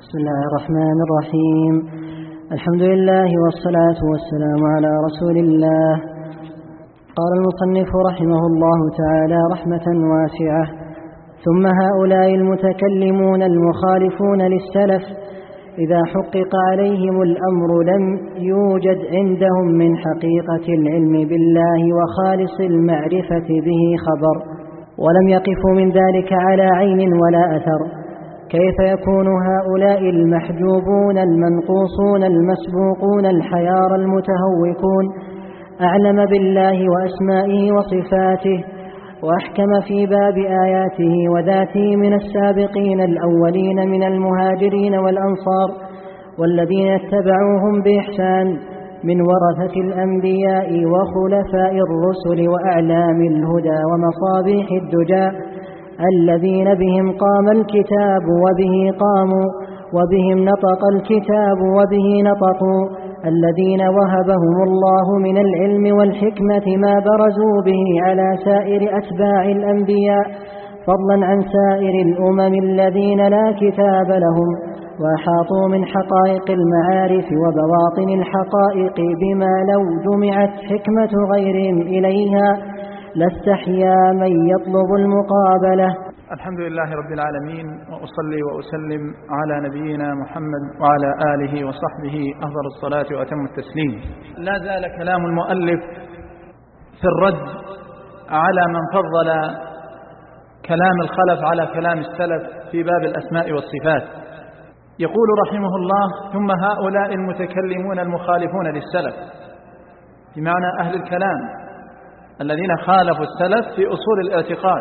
بسم الله الرحمن الرحيم. الحمد لله والصلاة والسلام على رسول الله. قال المصنف رحمه الله تعالى رحمة واسعة: ثم هؤلاء المتكلمون المخالفون للسلف إذا حقق عليهم الأمر لم يوجد عندهم من حقيقة العلم بالله وخالص المعرفة به خبر، ولم يقفوا من ذلك على عين ولا أثر. كيف يكون هؤلاء المحجوبون المنقوصون المسبوقون الحيار المتهوكون أعلم بالله وأسمائه وصفاته وأحكم في باب آياته وذاته من السابقين الأولين من المهاجرين والأنصار والذين اتبعوهم بإحسان من ورثة الأنبياء وخلفاء الرسل وأعلام الهدى ومصابيح الدجى الذين بهم قام الكتاب وبه قاموا وبهم نطق الكتاب وبه نطقوا، الذين وهبهم الله من العلم والحكمة ما برزوا به على سائر أتباع الأنبياء فضلا عن سائر الأمم الذين لا كتاب لهم، وأحاطوا من حقائق المعارف وبواطن الحقائق بما لو جمعت حكمة غيرهم إليها لاستحيا من يطلب المقابلة. الحمد لله رب العالمين، وأصلي وأسلم على نبينا محمد وعلى آله وصحبه أفضل الصلاة وأتم التسليم. لا زال كلام المؤلف في الرد على من فضل كلام الخلف على كلام السلف في باب الأسماء والصفات. يقول رحمه الله: ثم هؤلاء المتكلمون المخالفون للسلف، بمعنى أهل الكلام الذين خالفوا السلف في أصول الاعتقاد،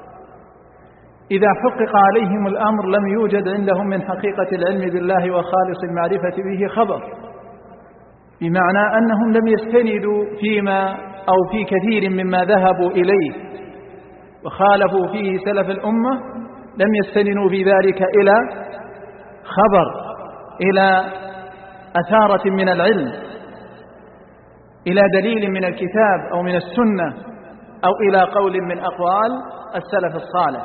إذا حقق عليهم الأمر لم يوجد عندهم من حقيقة العلم بالله وخالص المعرفة به خبر، بمعنى أنهم لم يستندوا فيما أو في كثير مما ذهبوا إليه وخالفوا فيه سلف الأمة، لم يستندوا في ذلك إلى خبر، إلى أثارة من العلم، إلى دليل من الكتاب أو من السنة أو إلى قول من أقوال السلف الصالح،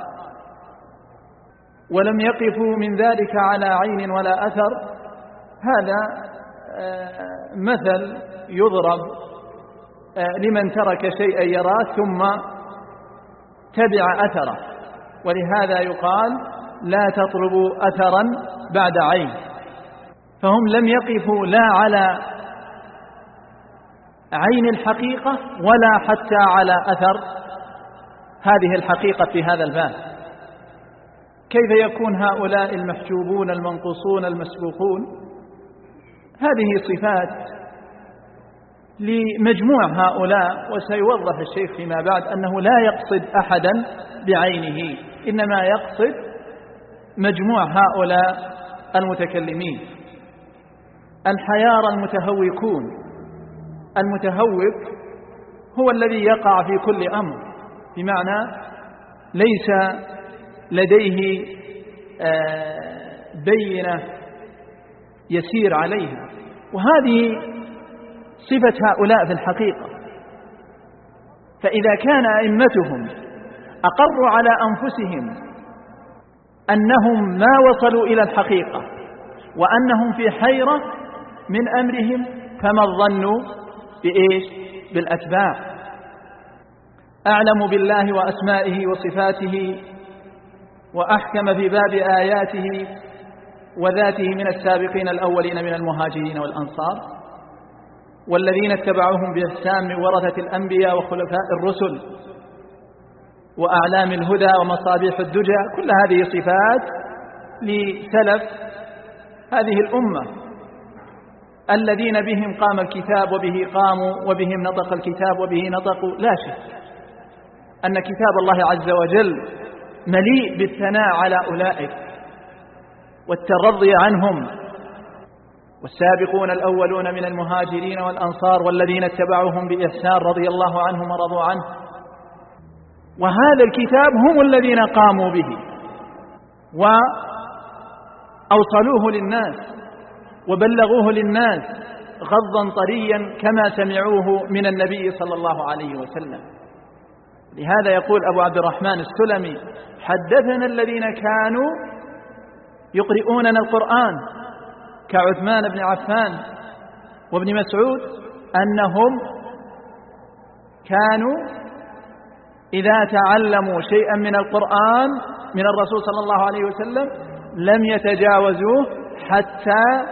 ولم يقفوا من ذلك على عين ولا أثر. هذا مثل يضرب لمن ترك شيئا يراه ثم تبع أثره، ولهذا يقال: لا تطلبوا أثرا بعد عين. فهم لم يقفوا لا على عين الحقيقة ولا حتى على أثر هذه الحقيقة في هذا الباب. كيف يكون هؤلاء المحجوبون المنقوصون المسبوقون؟ هذه صفات لمجموع هؤلاء، وسيوضح الشيخ فيما بعد أنه لا يقصد أحدا بعينه، إنما يقصد مجموع هؤلاء المتكلمين. الحيار المتهوكون، المتهوك هو الذي يقع في كل أمر، بمعنى ليس لديه بينة يسير عليها، وهذه صفة هؤلاء في الحقيقة. فإذا كان أئمتهم أقروا على أنفسهم أنهم ما وصلوا إلى الحقيقة وأنهم في حيرة من أمرهم، فما الظن بإيش؟ بالأتباع. أعلم بالله وأسمائه وصفاته وأحكم في باب آياته وذاته من السابقين الأولين من المهاجرين والأنصار والذين اتبعوهم بإحسان من ورثة الأنبياء وخلفاء الرسل وأعلام الهدى ومصابيح الدجى. كل هذه صفات لسلف هذه الأمة الذين بهم قام الكتاب وبه قاموا وبهم نطق الكتاب وبه نطقوا. لا شك أن كتاب الله عز وجل مليء بالثناء على أولئك والترضي عنهم، والسابقون الأولون من المهاجرين والأنصار والذين اتبعوهم بإحسان رضي الله عنهم ورضوا عنه. وهذا الكتاب هم الذين قاموا به وأوصلوه للناس وبلغوه للناس غضا طريا كما سمعوه من النبي صلى الله عليه وسلم. لهذا يقول أبو عبد الرحمن السلمي: حدثنا الذين كانوا يقرؤوننا القرآن كعثمان بن عفان وابن مسعود أنهم كانوا إذا تعلموا شيئا من القرآن من الرسول صلى الله عليه وسلم لم يتجاوزوه حتى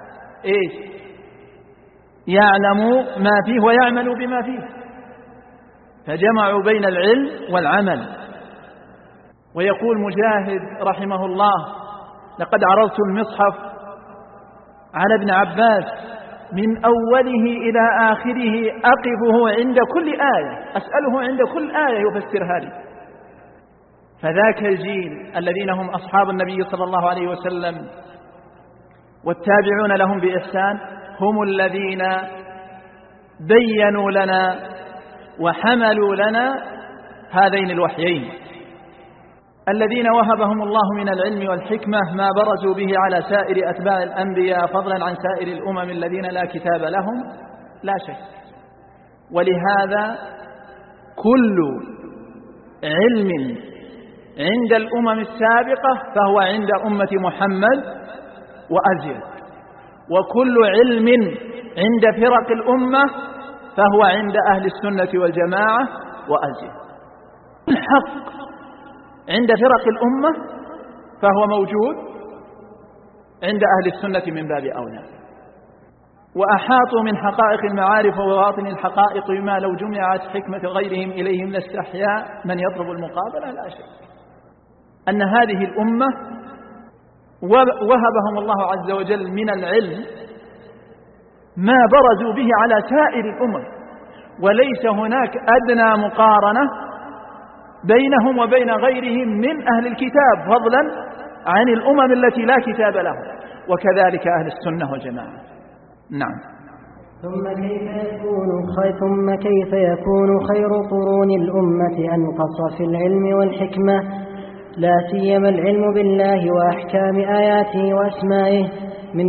يعلموا ما فيه ويعملوا بما فيه، فجمعوا بين العلم والعمل. ويقول مجاهد رحمه الله: لقد عرضت المصحف على ابن عباس من أوله إلى آخره أقفه عند كل آية، أسأله عند كل آية يفسرها لي. فذاك الجيل الذين هم أصحاب النبي صلى الله عليه وسلم والتابعون لهم بإحسان هم الذين بيّنوا لنا وحملوا لنا هذين الوحيين، الذين وهبهم الله من العلم والحكمة ما برزوا به على سائر أتباع الأنبياء فضلا عن سائر الأمم الذين لا كتاب لهم لا شك. ولهذا كل علم عند الأمم السابقة فهو عند أمة محمد وأزيد، وكل علم عند فرق الأمة فهو عند أهل السنة والجماعة وأزيد. الحق عند فرق الأمة فهو موجود عند أهل السنة من باب أولى. وأحاطوا من حقائق المعارف وبواطن الحقائق بما لو جمعت حكمة غيرهم إليهم لاستحيا من يطلب المقابلة لا شيء. أن هذه الأمة وهبهم الله عز وجل من العلم ما برزوا به على سائر الأمم، وليس هناك أدنى مقارنة بينهم وبين غيرهم من أهل الكتاب فضلا عن الأمم التي لا كتاب لهم، وكذلك أهل السنة والجماعة. نعم. ثم كيف يكون خير قرون الأمة أنقص في العلم والحكمة، لا سيما العلم بالله وأحكام آياته وأسمائه من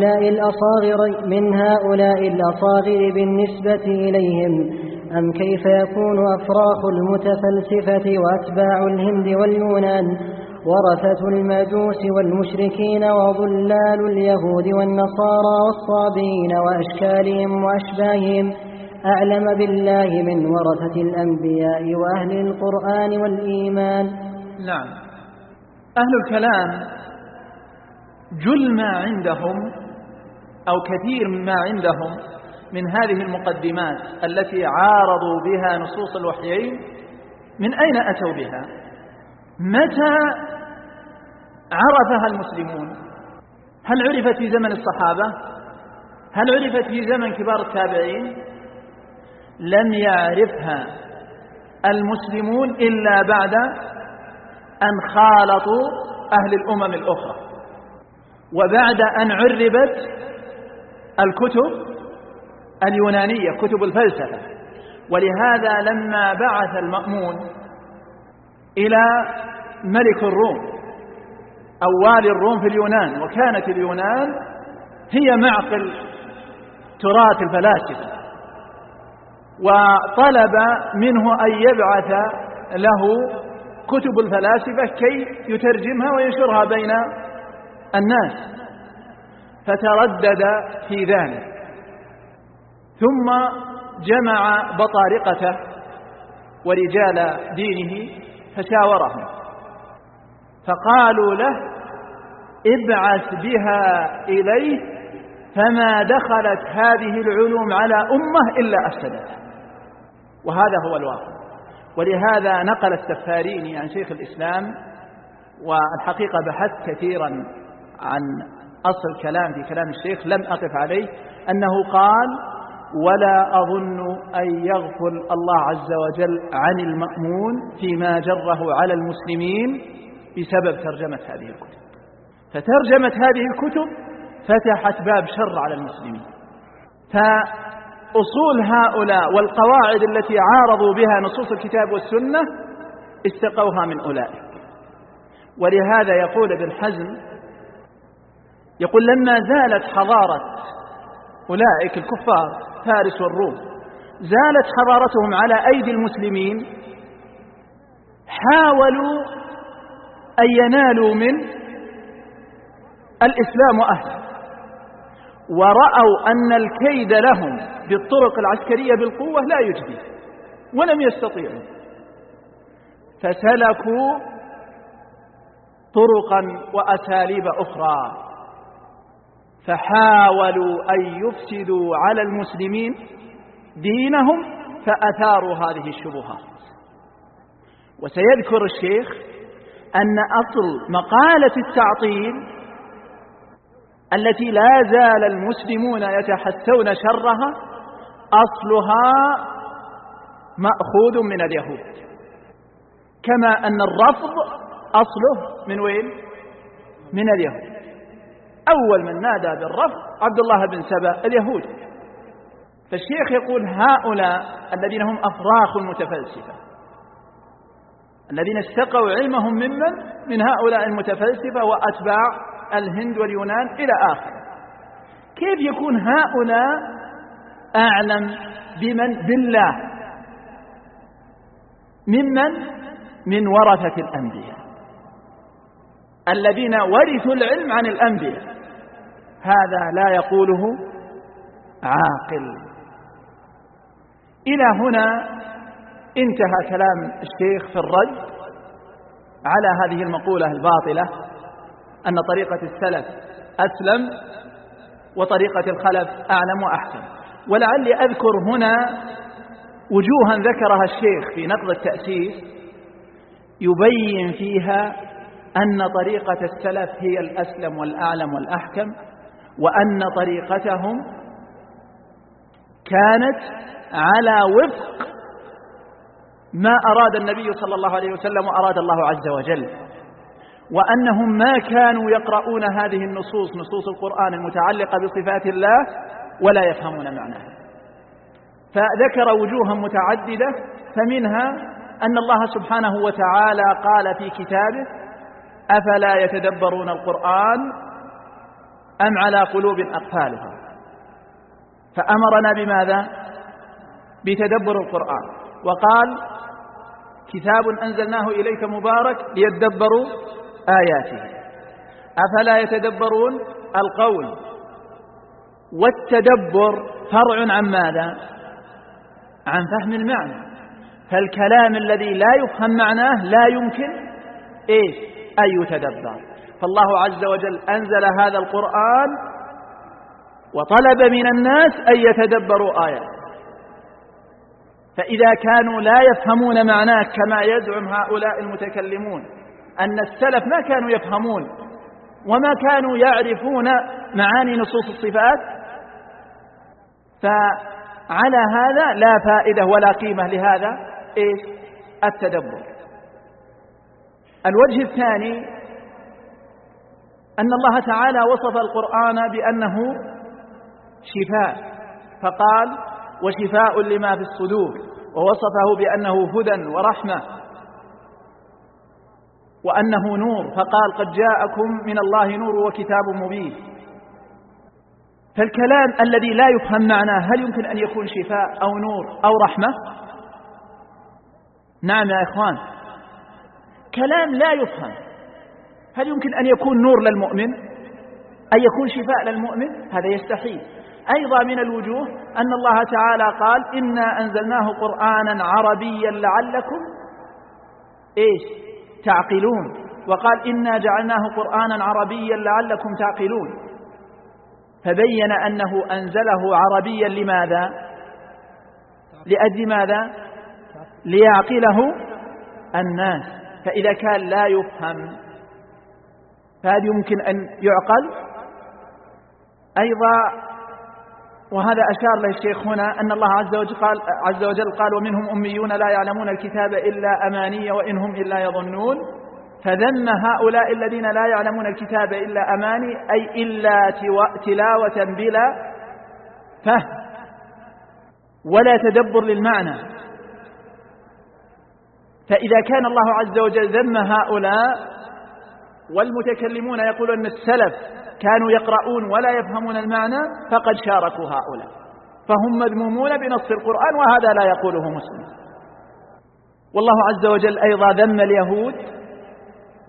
هؤلاء الأصاغر بالنسبة إليهم، أم كيف يكون أفراخ المتفلسفة وأتباع الهند واليونان ورثة المجوس والمشركين وضلال اليهود والنصارى والصابين وأشكالهم وأشباههم أعلم بالله من ورثة الأنبياء وأهل القرآن والإيمان؟ نعم. أهل الكلام جل ما عندهم أو كثير ما عندهم من هذه المقدمات التي عارضوا بها نصوص الوحيين، من أين أتوا بها؟ متى عرفها المسلمون؟ هل عرفت في زمن الصحابة؟ هل عرفت في زمن كبار التابعين؟ لم يعرفها المسلمون إلا بعد أن خالطوا أهل الأمم الأخرى، وبعد أن عربت الكتب اليونانية كتب الفلسفة. ولهذا لما بعث المأمون إلى ملك الروم أو والي الروم في اليونان، وكانت اليونان هي معقل تراث الفلاسفة، وطلب منه أن يبعث له كتب الفلاسفة كي يترجمها وينشرها بين الناس، فتردد في ذلك، ثم جمع بطارقته ورجال دينه فشاورهم، فقالوا له: ابعث بها إليه، فما دخلت هذه العلوم على أمة إلا أفسدتها. وهذا هو الواقع. ولهذا نقل السفاريني عن شيخ الإسلام، والحقيقة بحثت كثيرا عن أصل الكلام في كلام الشيخ لم أقف عليه، أنه قال: ولا أظن أن يغفل الله عز وجل عن المأمون فيما جره على المسلمين بسبب ترجمة هذه الكتب. فترجمة هذه الكتب فتحت باب شر على المسلمين، فأصول هؤلاء والقواعد التي عارضوا بها نصوص الكتاب والسنة استقوها من أولئك. ولهذا يقول ابن حزم، يقول: لما زالت حضارة أولئك الكفار فارس والروم، زالت حضارتهم على أيدي المسلمين، حاولوا أن ينالوا من الإسلام أهله، ورأوا أن الكيد لهم بالطرق العسكرية بالقوة لا يجدي ولم يستطيعوا، فسلكوا طرقا وأساليب أخرى، فحاولوا أن يفسدوا على المسلمين دينهم فأثاروا هذه الشبهات. وسيذكر الشيخ أن أصل مقالة التعطيل التي لا زال المسلمون يتحسون شرها أصلها مأخوذ من اليهود، كما أن الرفض أصله من وين؟ من اليهود. أول من نادى بالرفض عبد الله بن سبأ اليهود. فالشيخ يقول هؤلاء الذين هم أفراخ المتفلسفة الذين استقوا علمهم من هؤلاء المتفلسفة وأتباع الهند واليونان إلى آخره، كيف يكون هؤلاء أعلم بالله من ورثة الأنبياء الذين ورثوا العلم عن الأنبياء؟ هذا لا يقوله عاقل. إلى هنا انتهى كلام الشيخ في الرد على هذه المقولة الباطلة أن طريقة السلف أسلم وطريقة الخلف أعلم وأحسن. ولعلي أذكر هنا وجوها ذكرها الشيخ في نقض التأسيس يبين فيها أن طريقة السلف هي الأسلم والأعلم والأحكم، وأن طريقتهم كانت على وفق ما أراد النبي صلى الله عليه وسلم وأراد الله عز وجل، وأنهم ما كانوا يقرؤون هذه النصوص نصوص القرآن المتعلقة بصفات الله ولا يفهمون معناها. فذكر وجوها متعددة، فمنها أن الله سبحانه وتعالى قال في كتابه أفلا يتدبرون القرآن أم على قلوب أقفالها، فأمرنا بماذا؟ بتدبر القرآن، وقال كتاب أنزلناه إليك مبارك ليتدبروا آياته. أفلا يتدبرون القول، والتدبر فرع عن ماذا؟ عن فهم المعنى. فالكلام الذي لا يفهم معناه لا يمكن أن يتدبر. فالله عز وجل أنزل هذا القرآن وطلب من الناس أن يتدبروا آياته، فإذا كانوا لا يفهمون معناه كما يزعم هؤلاء المتكلمون أن السلف ما كانوا يفهمون وما كانوا يعرفون معاني نصوص الصفات، فعلى هذا لا فائدة ولا قيمة لهذا التدبر. الوجه الثاني أن الله تعالى وصف القرآن بأنه شفاء، فقال وشفاء لما في الصدور، ووصفه بأنه هدى ورحمة، وأنه نور، فقال قد جاءكم من الله نور وكتاب مبين. فالكلام الذي لا يفهم معناه هل يمكن أن يكون شفاء أو نور أو رحمة؟ نعم يا إخوان، كلام لا يفهم هل يمكن أن يكون نور للمؤمن، أن يكون شفاء للمؤمن؟ هذا يستحيل. أيضا من الوجوه أن الله تعالى قال إنا أنزلناه قرآنا عربيا لعلكم تعقلون، وقال إنا جعلناه قرآنا عربيا لعلكم تعقلون، فبين أنه أنزله عربيا لماذا؟ لأجل ماذا؟ ليعقله الناس. فإذا كان لا يفهم فهذا يمكن أن يعقل أيضا. وهذا أشار له الشيخ هنا أن الله عز وجل قال ومنهم أميون لا يعلمون الكتاب إلا أماني وإنهم إلا يظنون، فذم هؤلاء الذين لا يعلمون الكتاب إلا أماني أي إلا تلاوة بلا فهم ولا تدبر للمعنى. فإذا كان الله عز وجل ذم هؤلاء والمتكلمون يقولون أن السلف كانوا يقرؤون ولا يفهمون المعنى فقد شاركوا هؤلاء، فهم مذمومون بنص القرآن، وهذا لا يقوله مسلم. والله عز وجل أيضا ذم اليهود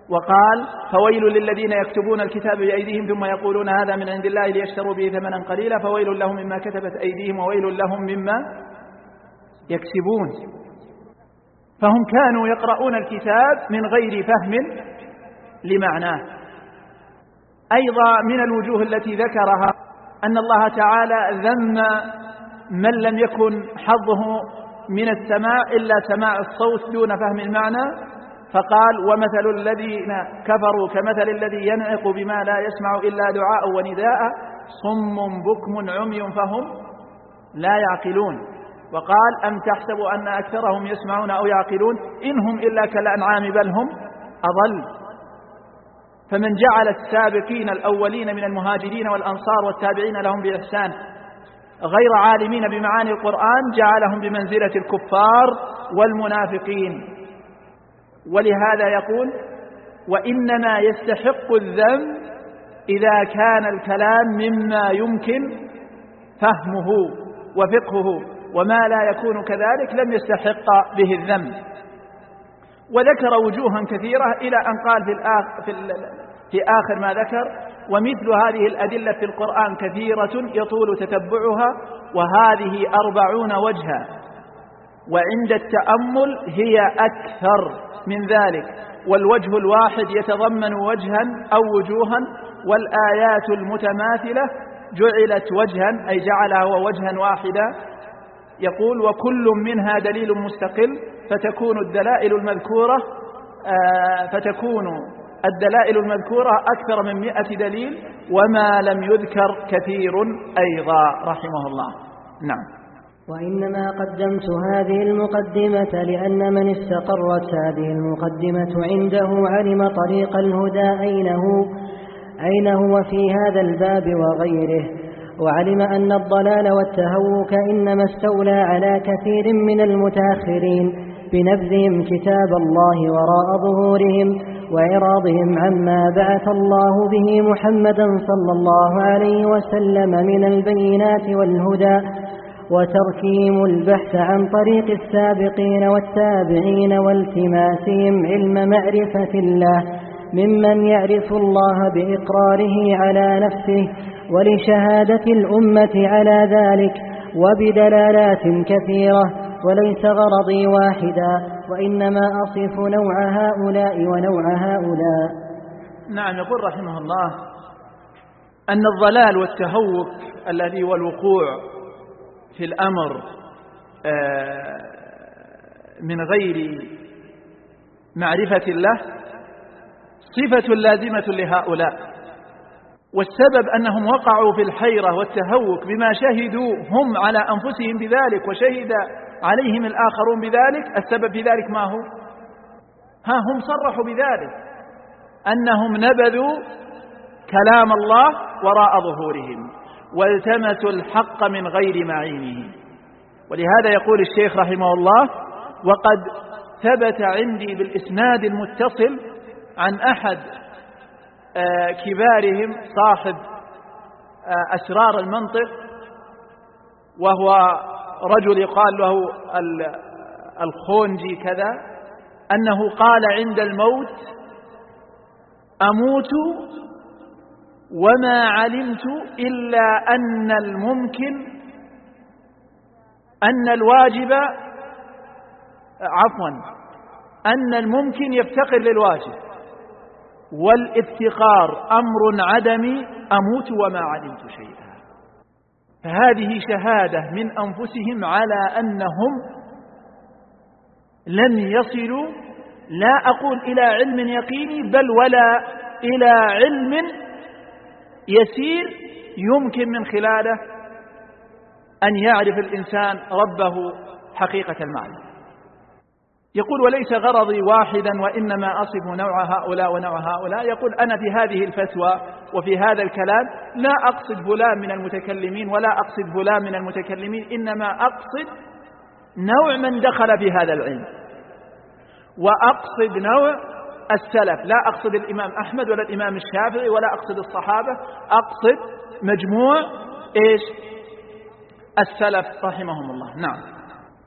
وقال فويل للذين يكتبون الكتاب بأيديهم ثم يقولون هذا من عند الله ليشتروا به ثمنا قليلا فويل لهم مما كتبت أيديهم وويل لهم مما يكسبون. فهم كانوا يقرؤون الكتاب من غير فهم لمعناه. أيضا من الوجوه التي ذكرها أن الله تعالى ذم من لم يكن حظه من السماع إلا سماع الصوت دون فهم المعنى، فقال ومثل الذين كفروا كمثل الذي ينعق بما لا يسمع إلا دعاء ونداء صم بكم عمي فهم لا يعقلون. وقال أم تحسب أن أكثرهم يسمعون أو يعقلون إنهم إلا كالأنعام بل هم أضل. فمن جعل السابقين الأولين من المهاجرين والأنصار والتابعين لهم بإحسان غير عالمين بمعاني القرآن جعلهم بمنزلة الكفار والمنافقين. ولهذا يقول وإنما يستحق الذم إذا كان الكلام مما يمكن فهمه وفقهه، وما لا يكون كذلك لم يستحق به الذم. وذكر وجوها كثيرة إلى أن قال في آخر ما ذكر ومثل هذه الأدلة في القرآن كثيرة يطول تتبعها وهذه 40 وجها وعند التأمل هي أكثر من ذلك، والوجه الواحد يتضمن وجها أو وجوها، والآيات المتماثلة جعلت وجها أي جعلها وجها واحدا. يقول وكل منها دليل مستقل فتكون الدلائل المذكورة أكثر من 100 دليل وما لم يذكر كثير أيضا رحمه الله. نعم. وإنما قدمت هذه المقدمة لأن من استقرت هذه المقدمة عنده علم طريق الهدى أين هو في هذا الباب وغيره، وعلم أن الضلال والتهوك إنما استولى على كثير من المتأخرين بنبذهم كتاب الله وراء ظهورهم وإعراضهم عما بعث الله به محمدا صلى الله عليه وسلم من البينات والهدى، وتركهم البحث عن طريق السابقين والتابعين والتماسهم علم معرفة الله ممن يعرف الله بإقراره على نفسه ولشهادة الأمة على ذلك وبدلالات كثيرة، وليس غرضي واحدا وإنما أصف نوع هؤلاء ونوع هؤلاء. نعم. يقول رحمه الله أن الضلال والتهوك الذي هو الوقوع في الأمر من غير معرفة الله صفة لازمة لهؤلاء، والسبب أنهم وقعوا في الحيرة والتهوك بما شهدوا هم على أنفسهم بذلك وشهد عليهم الآخرون بذلك. السبب في ذلك ما هو؟ هم صرحوا بذلك أنهم نبذوا كلام الله وراء ظهورهم والتمسوا الحق من غير معينه. ولهذا يقول الشيخ رحمه الله وقد ثبت عندي بالإسناد المتصل عن أحد كبارهم صاحب أسرار المنطق، وهو رجل يقال له الخونجي كذا، أنه قال عند الموت أموت وما علمت إلا أن الممكن أن الممكن يفتقر للواجب والافتقار أمر عدمي أموت وما علمت شيئا. فهذه شهادة من أنفسهم على أنهم لن يصلوا لا أقول إلى علم يقيني بل ولا إلى علم يسير يمكن من خلاله أن يعرف الإنسان ربه حقيقة المعنى. يقول وليس غرضي واحدا وإنما أصف نوع هؤلاء ونوع هؤلاء. يقول أنا في هذه الفتوى وفي هذا الكلام لا أقصد فلان من المتكلمين ولا أقصد فلان من المتكلمين، إنما أقصد نوع من دخل في هذا العلم، وأقصد نوع السلف، لا أقصد الإمام أحمد ولا الإمام الشافعي ولا أقصد الصحابة، أقصد مجموع السلف رحمهم الله. نعم.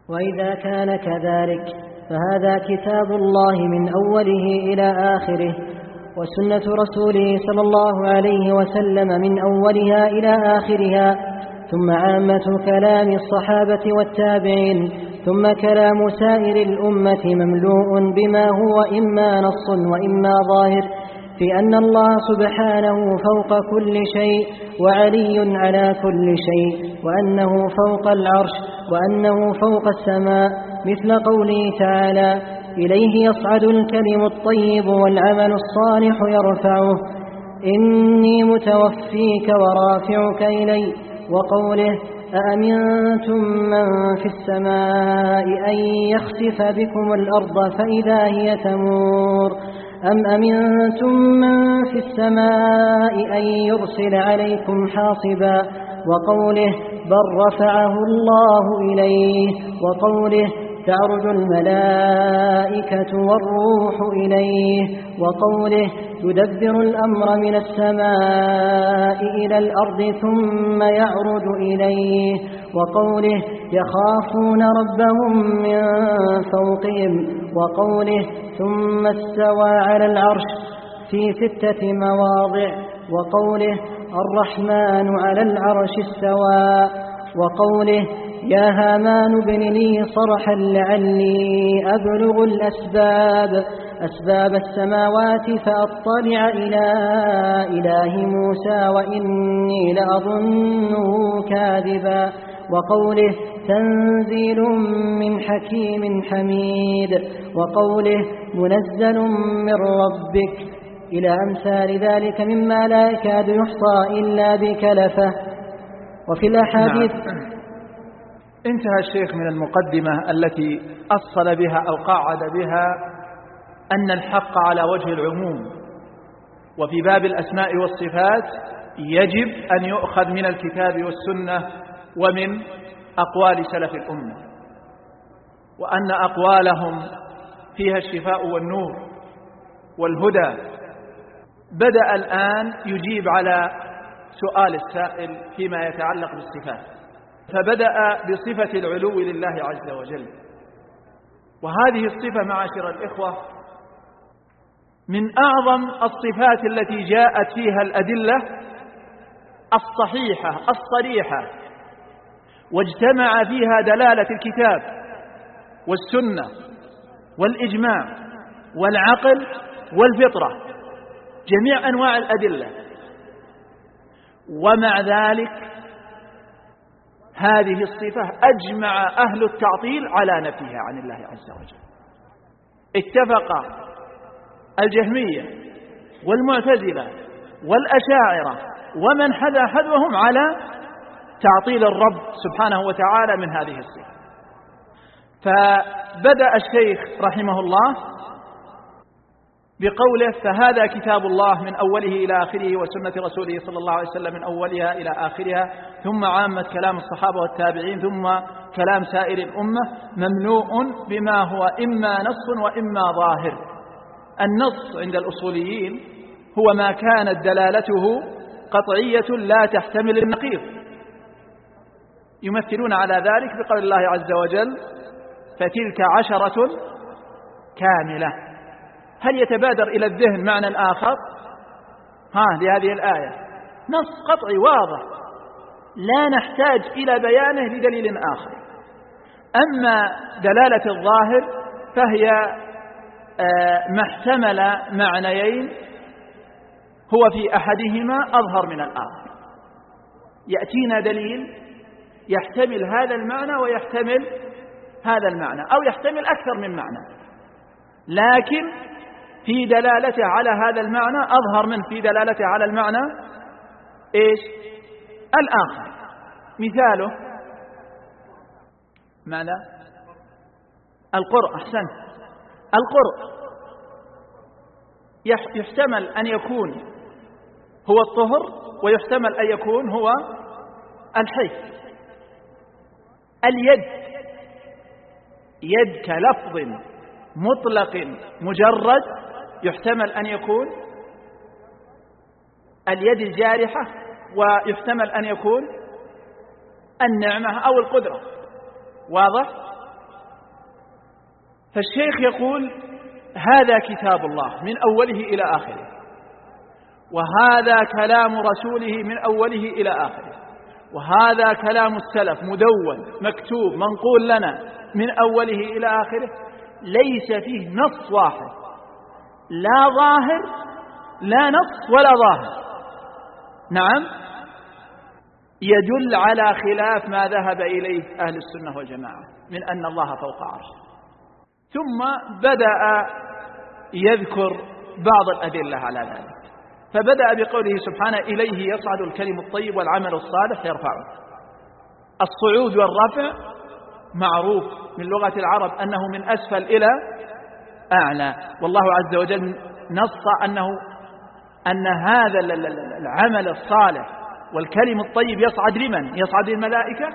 وإذا كان كذلك فهذا كتاب الله من أوله إلى آخره وسنة رسوله صلى الله عليه وسلم من أولها إلى آخرها، ثم عامة كلام الصحابة والتابعين، ثم كلام سائر الأمة مملوء بما هو إما نص وإما ظاهر في أن الله سبحانه فوق كل شيء وعلي على كل شيء، وأنه فوق العرش، وأنه فوق السماء، مثل قوله تعالى: إليه يصعد الكلم الطيب والعمل الصالح يرفعه، إني متوفيك ورافعك إلي، وقوله: أأمنتم من في السماء أن يخسف بكم الأرض فإذا هي تمور، أم أمنتم من في السماء أن يرسل عليكم حاصبا، وقوله: بل رفعه الله إليه، وقوله: تعرج الملائكة والروح إليه، وقوله: يدبر الأمر من السماء إلى الأرض ثم يعرج إليه، وقوله: يخافون ربهم من فوقهم، وقوله: ثم استوى على العرش في 6 مواضع، وقوله: الرحمن على العرش استوى، وقوله: يا هامان ابن لي صرحا لعلي أبلغ أسباب السماوات فأطلع إلى إله موسى وإني لأظنه كاذبا، وقوله: تنزيل من حكيم حميد، وقوله: منزل من ربك، إلى أمثال ذلك مما لا يكاد يحصى إلا بكلفة. وفي الأحاديث انتهى الشيخ من المقدمة التي أصل بها أو قاعد بها أن الحق على وجه العموم، وفي باب الأسماء والصفات يجب أن يؤخذ من الكتاب والسنة ومن أقوال سلف الأمة، وأن أقوالهم فيها الشفاء والنور والهدى. بدأ الآن يجيب على سؤال السائل فيما يتعلق بالصفات، فبدأ بصفة العلو لله عز وجل، وهذه الصفة معاشر الإخوة من أعظم الصفات التي جاءت فيها الأدلة الصحيحة الصريحة، واجتمع فيها دلالة الكتاب والسنة والإجماع والعقل والفطرة، جميع أنواع الأدلة. ومع ذلك هذه الصفة أجمع أهل التعطيل على نفيها عن الله عز وجل. اتفق الجهمية والمعتزلة والأشاعرة ومن حذا حذوهم على تعطيل الرب سبحانه وتعالى من هذه الصفة. فبدأ الشيخ رحمه الله بقوله: فهذا كتاب الله من أوله إلى آخره، وسنة رسوله صلى الله عليه وسلم من أولها إلى آخرها، ثم عامة كلام الصحابة والتابعين، ثم كلام سائر الأمة، مملوء بما هو إما نص وإما ظاهر. النص عند الأصوليين هو ما كانت دلالته قطعية لا تحتمل النقيض، يمثلون على ذلك بقول الله عز وجل: فتلك 10 كاملة. هل يتبادر إلى الذهن معنى آخر لهذه الآية؟ نص قطعي واضح لا نحتاج إلى بيانه لدليل آخر. أما دلالة الظاهر فهي محتمل معنيين هو في أحدهما أظهر من الآخر، يأتينا دليل يحتمل هذا المعنى ويحتمل هذا المعنى، أو يحتمل أكثر من معنى، لكن في دلالته على هذا المعنى أظهر من في دلالته على المعنى الآخر. مثاله ماذا؟ القرء. أحسنت. القرء يحتمل أن يكون هو الطهر، ويحتمل أن يكون هو الحي. اليد، يد كلفظ مطلق مجرد، يحتمل أن يكون اليد الجارحة، ويحتمل أن يكون النعمة أو القدرة. واضح؟ فالشيخ يقول: هذا كتاب الله من أوله إلى آخره، وهذا كلام رسوله من أوله إلى آخره، وهذا كلام السلف مدون مكتوب منقول لنا من أوله إلى آخره، ليس فيه نص واحد، لا ظاهر لا نص ولا ظاهر، نعم، يدل على خلاف ما ذهب إليه أهل السنة والجماعة من أن الله فوق عرشه. ثم بدأ يذكر بعض الأدلة على ذلك، فبدأ بقوله سبحانه: إليه يصعد الكلم الطيب والعمل الصالح يرفعه. الصعود والرفع معروف من لغة العرب أنه من أسفل إلى أعلى، والله عز وجل نص أن هذا العمل الصالح والكلم الطيب يصعد لمن؟ يصعد للملائكة؟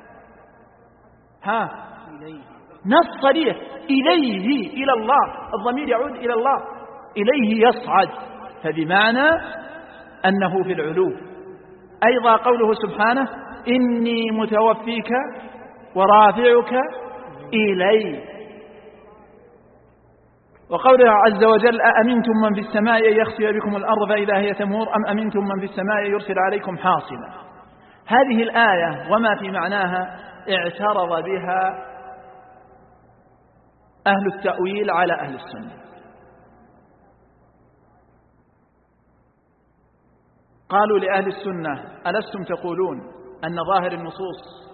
نص صريح: إليه، إلى الله، الضمير يعود إلى الله، إليه يصعد، فبمعنى أنه في العلو. أيضا قوله سبحانه: إني متوفيك ورافعك إلي. وقوله عز وجل: أأمنتم من في السماء أن يخسف بكم الأرض فإذا هي تمور أم أمنتم من في السماء يرسل عليكم حاصبا. هذه الآية وما في معناها اعترض بها أهل التأويل على أهل السنة. قالوا لأهل السنة: ألستم تقولون أن ظاهر النصوص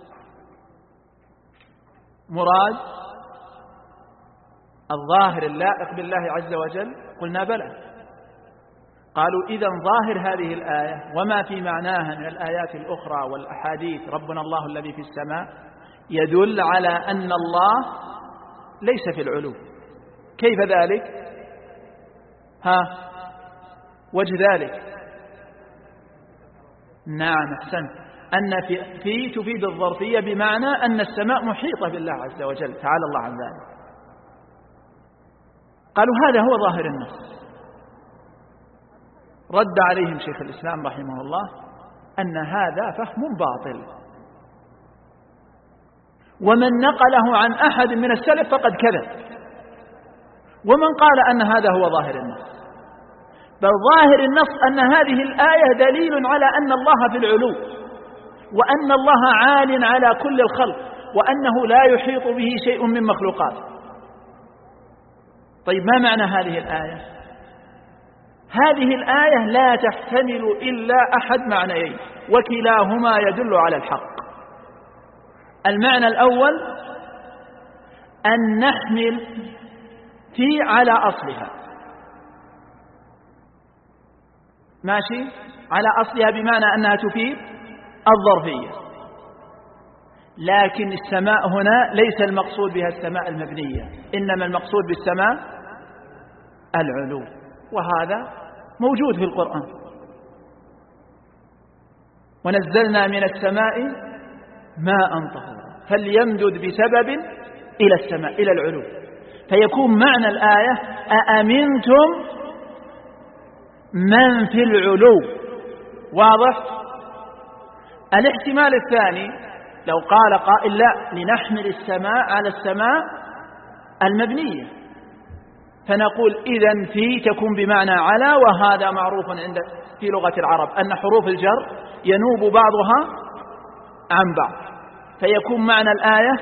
مراد الظاهر اللائق بالله عز وجل؟ قلنا بلى. قالوا: إذن ظاهر هذه الآية وما في معناها من الآيات الأخرى والأحاديث ربنا الله الذي في السماء يدل على أن الله ليس في العلو. كيف ذلك؟ وجه ذلك؟ نعم، أحسنت، أن في تفيد الظرفية بمعنى أن السماء محيطة بالله عز وجل تعالى الله عن ذلك. قالوا هذا هو ظاهر النص. رد عليهم شيخ الإسلام رحمه الله أن هذا فهم باطل، ومن نقله عن أحد من السلف فقد كذب، ومن قال أن هذا هو ظاهر النص. بل ظاهر النص أن هذه الآية دليل على أن الله في العلو، وأن الله عال على كل الخلق، وأنه لا يحيط به شيء من مخلوقاته. طيب، ما معنى هذه الآية؟ هذه الآية لا تحتمل إلا أحد معنيين، وكلاهما يدل على الحق. المعنى الأول أن نحمل في على أصلها، ماشي، على أصلها بمعنى أنها تفيد الظرفية، لكن السماء هنا ليس المقصود بها السماء المبنية، إنما المقصود بالسماء العلو، وهذا موجود في القرآن: ونزلنا من السماء ماء طهورا فليمدد بسبب إلى السماء، إلى العلو. فيكون معنى الآية: أأمنتم من في العلو. واضح؟ الاحتمال الثاني لو قال قائل: لا، لنحمل السماء على السماء المبنية، فنقول إذن في تكون بمعنى على، وهذا معروف في لغة العرب أن حروف الجر ينوب بعضها عن بعض، فيكون معنى الآية: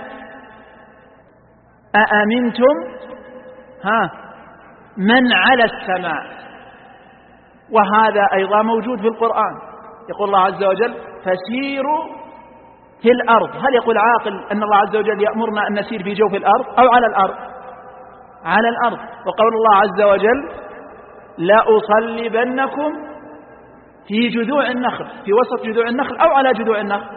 أأمنتم من على السماء. وهذا أيضا موجود في القرآن، يقول الله عز وجل: فسيروا في الأرض. هل يقول عاقل أن الله عز وجل يأمرنا أن نسير في جوف الأرض أو على الأرض؟ على الأرض. وقول الله عز وجل: لأصلبنكم في جذوع النخل، في وسط جذوع النخل أو على جذوع النخل.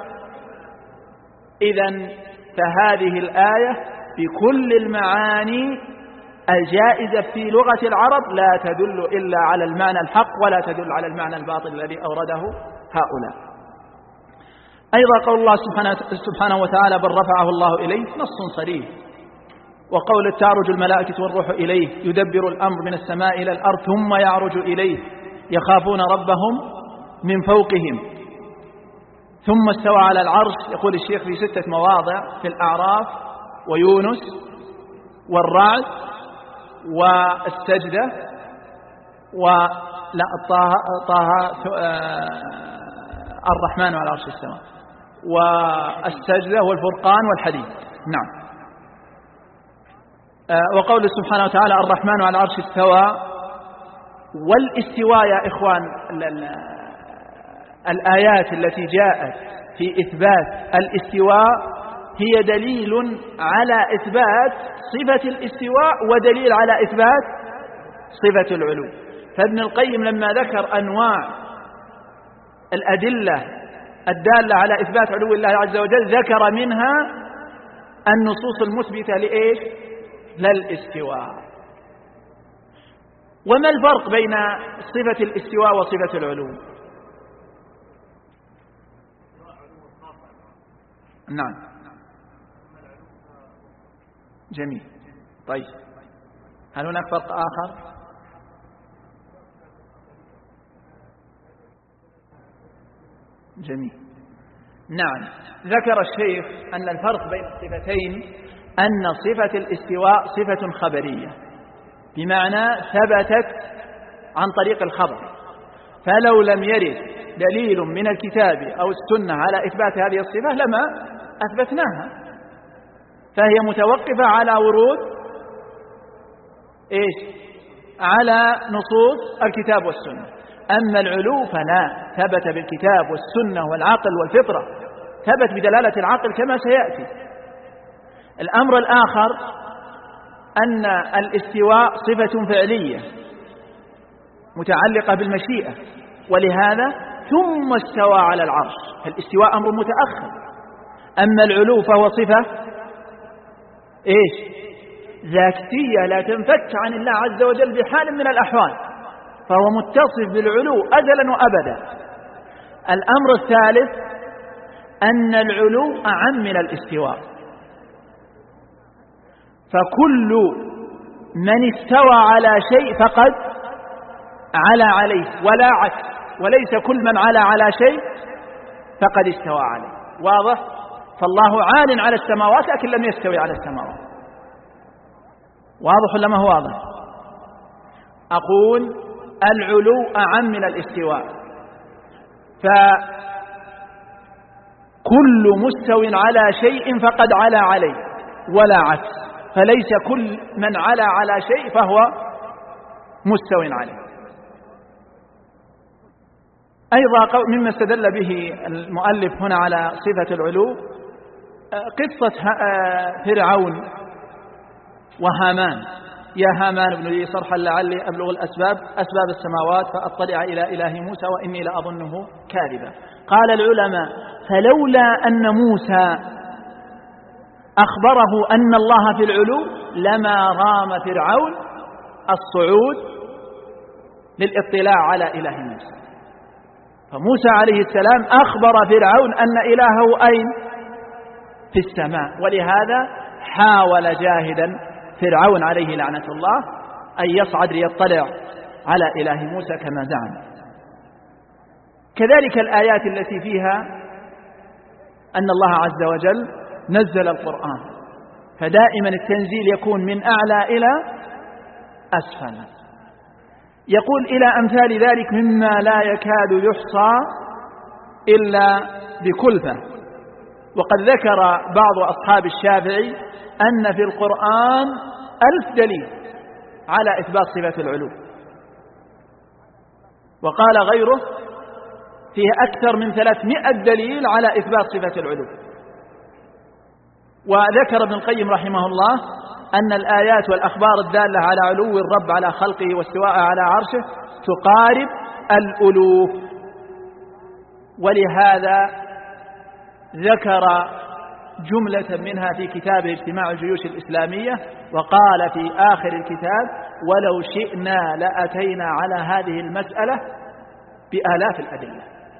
إذن فهذه الآية بكل المعاني الجائزة في لغة العرب لا تدل إلا على المعنى الحق، ولا تدل على المعنى الباطل الذي أورده هؤلاء. أيضا قول الله سبحانه وتعالى: بل رفعه الله إليه، نص صريح. وقول: تعرج الملائكة والروح إليه يدبر الأمر من السماء إلى الأرض ثم يعرج إليه يخافون ربهم من فوقهم ثم استوى على العرش. يقول الشيخ في 6 مواضع: في الأعراف ويونس والرعد والسجدة لا طه الرحمن على العرش استوى، والسجدة والفرقان والحديد. نعم. وقوله سبحانه وتعالى الرحمن على العرش استوى، والاستواء يا إخوان الآيات التي جاءت في إثبات الاستواء هي دليل على إثبات صفة الاستواء ودليل على إثبات صفة العلو. فابن القيم لما ذكر أنواع الأدلة الدالة على إثبات علو الله عز وجل ذكر منها النصوص المثبتة لإيش؟ للاستواء. وما الفرق بين صفة الاستواء وصفة العلو؟ نعم. جميل. طيب، هل هناك فرق آخر؟ جميل. نعم. ذكر الشيخ أن الفرق بين الصفتين أن صفة الاستواء صفة خبرية، بمعنى ثبتت عن طريق الخبر، فلو لم يرد دليل من الكتاب أو السنة على إثبات هذه الصفة لما أثبتناها، فهي متوقفة على ورود إيش؟ على نصوص الكتاب والسنة. أما العلو فلا، ثبت بالكتاب والسنة والعقل والفطرة، ثبت بدلالة العقل كما سيأتي. الأمر الآخر أن الاستواء صفة فعلية متعلقة بالمشيئة، ولهذا ثم استوى على العرش، فالاستواء أمر متأخر. أما العلو فهو صفة إيش؟ ذاتية لا تنفك عن الله عز وجل بحال من الأحوال، فهو متصف بالعلو أزلا وأبدا. الأمر الثالث أن العلو أعم من الاستواء، فكل من استوى على شيء فقد علا عليه، ولا عكس، وليس كل من علا على شيء فقد استوى عليه. واضح؟ فالله عال على السماوات لكن لم يستوي على السماوات. واضح ولا ما هو واضح؟ أقول العلو أعم من الاستواء، فكل مستو على شيء فقد علا عليه ولا عكس، فليس كل من علا على شيء فهو مستو عليه. أيضا مما استدل به المؤلف هنا على صفة العلو قصة فرعون وهامان. يا هامان ابن لي صرحا لعلي أبلغ أسباب السماوات فأطلع إلى إله موسى وإني لأظنه كاذبا. قال العلماء فلولا أن موسى أخبره أن الله في العلو لما رام فرعون الصعود للاطلاع على إله موسى. فموسى عليه السلام أخبر فرعون أن إلهه أين؟ في السماء، ولهذا حاول جاهدا فرعون عليه لعنة الله أن يصعد ليطلع على إله موسى كما زعم. كذلك الآيات التي فيها أن الله عز وجل نزل القرآن، فدائما التنزيل يكون من أعلى إلى أسفل. يقول إلى أمثال ذلك مما لا يكاد يحصى إلا بكلفة. وقد ذكر بعض أصحاب الشافعي أن في القرآن 1000 دليل على إثبات صفة العلو، وقال غيره فيه أكثر من 300 دليل على إثبات صفة العلو. وذكر ابن القيم رحمه الله أن الآيات والأخبار الدالة على علو الرب على خلقه واستواء على عرشه تقارب الألوف، ولهذا ذكر جملة منها في كتابه اجتماع الجيوش الإسلامية، وقال في آخر الكتاب ولو شئنا لأتينا على هذه المسألة بآلاف الأدلة.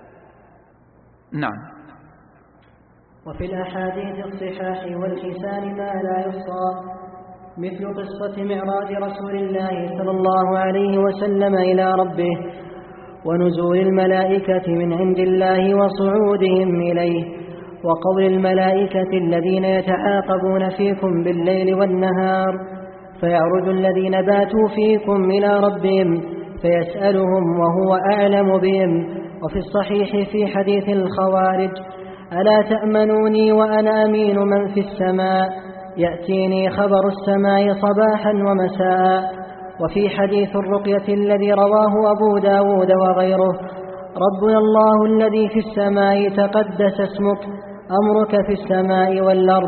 نعم. وفي الأحاديث الصحاح والحسان ما لا يحصى، مثل قصة معراج رسول الله صلى الله عليه وسلم إلى ربه، ونزول الملائكة من عند الله وصعودهم إليه، وقول الملائكة الذين يتعاقبون فيكم بالليل والنهار، فيعرج الذين باتوا فيكم إلى ربهم فيسألهم وهو أعلم بهم. وفي الصحيح في حديث الخوارج: ألا تأمنوني وأنا أمين من في السماء، يأتيني خبر السماء صباحا ومساء. وفي حديث الرقية الذي رواه أبو داود وغيره: ربنا الله الذي في السماء تقدس اسمك، أمرك في السماء والأرض،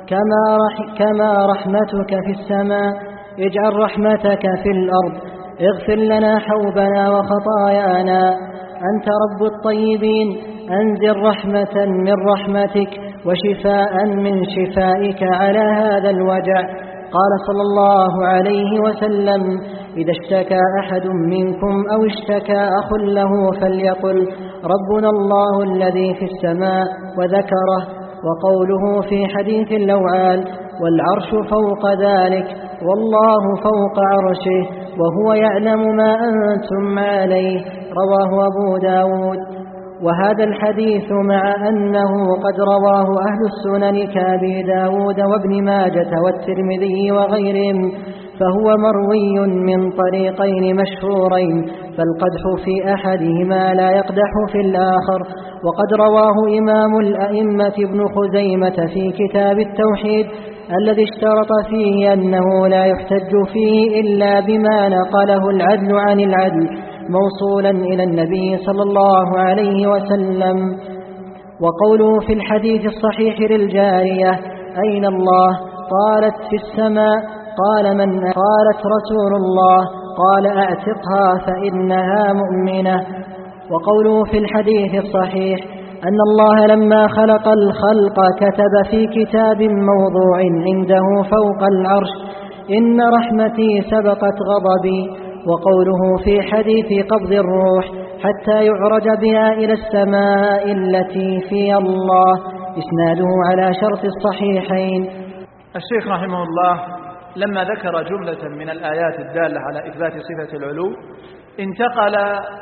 كما رحمتك في السماء، اجعل رحمتك في الأرض، اغفر لنا حوبنا وخطايانا، أنت رب الطيبين، أنزل رحمة من رحمتك وشفاء من شفائك على هذا الوجع. قال صلى الله عليه وسلم: إذا اشتكى أحد منكم أو اشتكى أخ له فليقل ربنا الله الذي في السماء وذكره. وقوله في حديث اللوعال: والعرش فوق ذلك والله فوق عرشه وهو يعلم ما أنتم عليه، رواه أبو داود. وهذا الحديث مع أنه قد رواه أهل السنن كأبي داود وابن ماجة والترمذي وغيرهم، فهو مروي من طريقين مشهورين، فالقدح في أحدهما لا يقدح في الآخر. وقد رواه إمام الأئمة ابن خزيمة في كتاب التوحيد الذي اشترط فيه أنه لا يحتج فيه إلا بما نقله العدل عن العدل موصولا إلى النبي صلى الله عليه وسلم. وقوله في الحديث الصحيح للجارية: أين الله؟ قالت: في السماء. قال: من؟ قالت: رسول الله. قال: أعتقها فإنها مؤمنة. وقوله في الحديث الصحيح أن الله لما خلق الخلق كتب في كتاب موضوع عنده فوق العرش: إن رحمتي سبقت غضبي. وقوله في حديث قبض الروح: حتى يعرج بها إلى السماء التي في الله، إسناده على شرط الصحيحين. الشيخ رحمه الله لما ذكر جملة من الآيات الدالة على إثبات صفة العلو، انتقل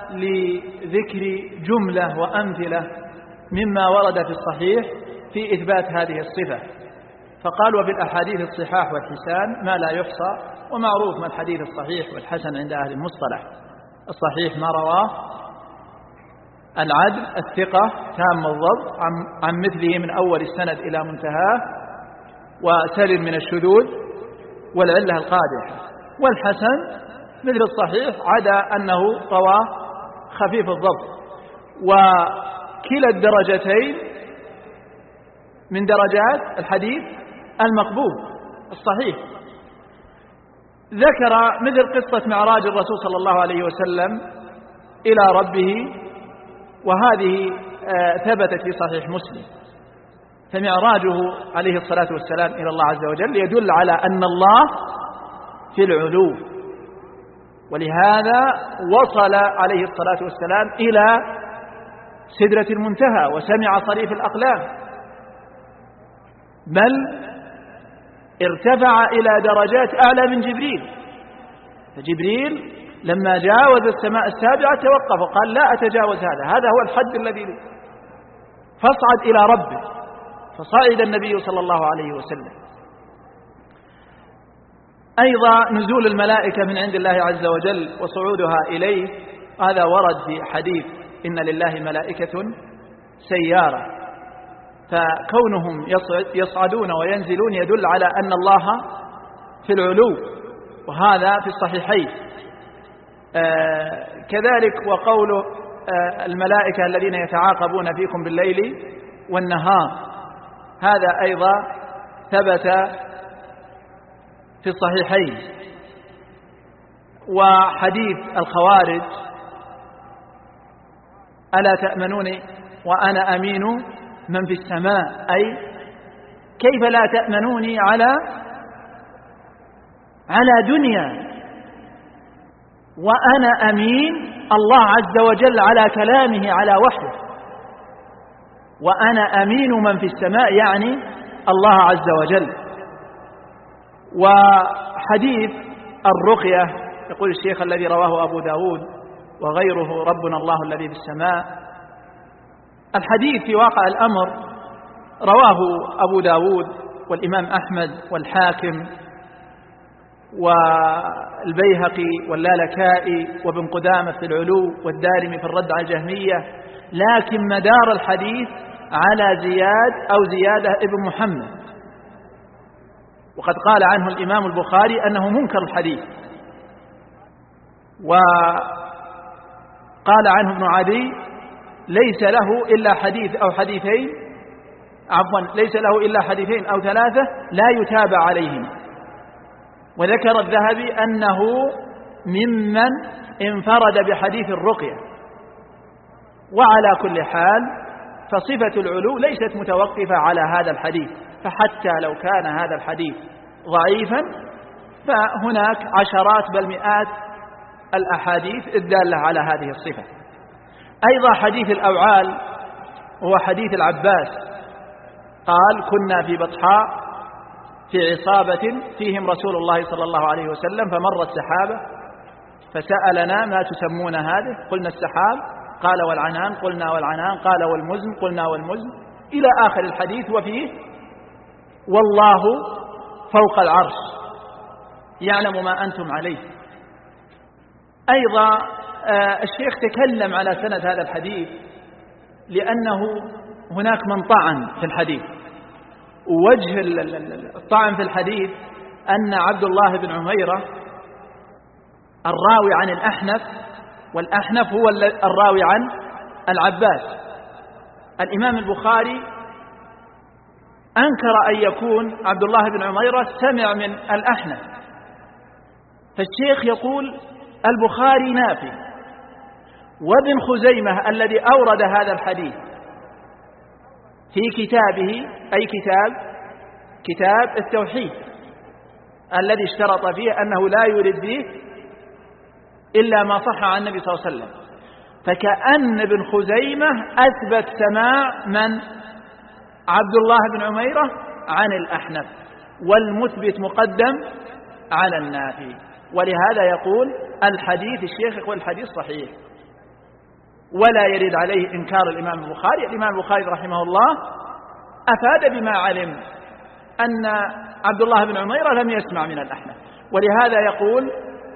لذكر جملة وأمثلة مما ورد في الصحيح في إثبات هذه الصفة، فقال: وبالأحاديث الصحاح والحسان ما لا يحصى. ومعروف ما الحديث الصحيح والحسن عند أهل المصطلح. الصحيح ما رواه العدل الثقة تام الضبط عن مثله من أول السند إلى منتهاه، وسلم من الشذوذ والعلة القادحة. والحسن مثل الصحيح عدا أنه رواه خفيف الضبط. وكلا الدرجتين من درجات الحديث المقبول الصحيح. ذكر مثل قصة معراج الرسول صلى الله عليه وسلم إلى ربه، وهذه ثبتت في صحيح مسلم. فمعراجه عليه الصلاة والسلام إلى الله عز وجل يدل على أن الله في العلو، ولهذا وصل عليه الصلاة والسلام إلى سدرة المنتهى وسمع صريف الأقلام، بل ارتفع إلى درجات أعلى من جبريل. فجبريل لما جاوز السماء السابعة توقف وقال: لا أتجاوز هذا هو الحد الذي لي، فاصعد إلى ربه. فصعد النبي صلى الله عليه وسلم. أيضا نزول الملائكة من عند الله عز وجل وصعودها إليه، هذا ورد في حديث: إن لله ملائكة سيارة. فكونهم يصعدون وينزلون يدل على أن الله في العلو، وهذا في الصحيحين. كذلك وقول الملائكة الذين يتعاقبون فيكم بالليل والنهار، هذا أيضا ثبت في الصحيحين. وحديث الخوارج: ألا تأمنوني وأنا أمين من في السماء، أي كيف لا تأمنوني على دنيا وأنا أمين الله عز وجل على كلامه على وحيه، وأنا أمين من في السماء يعني الله عز وجل. وحديث الرقية يقول الشيخ الذي رواه أبو داود وغيره: ربنا الله الذي في السماء. الحديث في واقع الأمر رواه أبو داود والإمام أحمد والحاكم والبيهقي واللالكائي وابن قدامة في العلو والدارمي في الرد على الجهمية، لكن مدار الحديث على زياد أو زيادة ابن محمد، وقد قال عنه الإمام البخاري أنه منكر الحديث. وقال عنه ابن عدي ليس له إلا حديث أو حديثين، ليس له إلا حديثين أو ثلاثة لا يتابع عليهما. وذكر الذهبي أنه ممن انفرد بحديث الرقية. وعلى كل حال فصفة العلو ليست متوقفة على هذا الحديث، فحتى لو كان هذا الحديث ضعيفا فهناك عشرات بل مئات الأحاديث الدالة على هذه الصفة. أيضا حديث الأوعال هو حديث العباس قال كنا في بطحاء في عصابة فيهم رسول الله صلى الله عليه وسلم فمرت سحابة فسألنا ما تسمون هذه؟ قلنا السحاب. قال والعنان؟ قلنا والعنان. قال والمزن؟ قلنا والمزن، إلى آخر الحديث. وفيه والله فوق العرش يعلم ما أنتم عليه. أيضا الشيخ تكلم على سند هذا الحديث لأنه هناك من طعن في الحديث. ووجه الطعن في الحديث أن عبد الله بن عميرة الراوي عن الأحنف، والأحنف هو الراوي عن العباس. الإمام البخاري أنكر أن يكون عبد الله بن عميرة سمع من الأحنف، فالشيخ يقول البخاري نافي. وابن خزيمة الذي أورد هذا الحديث في كتابه، أي كتاب التوحيد الذي اشترط فيه أنه لا يرد به إلا ما صح عن النبي صلى الله عليه وسلم، فكأن ابن خزيمة أثبت سماع من عبد الله بن عميرة عن الأحنف، والمثبت مقدم على النافي. ولهذا يقول الحديث، الشيخ يقول الحديث صحيح ولا يرد عليه إنكار الإمام البخاري. الإمام البخاري رحمه الله أفاد بما علم أن عبد الله بن عميرة لم يسمع من الأحنف، ولهذا يقول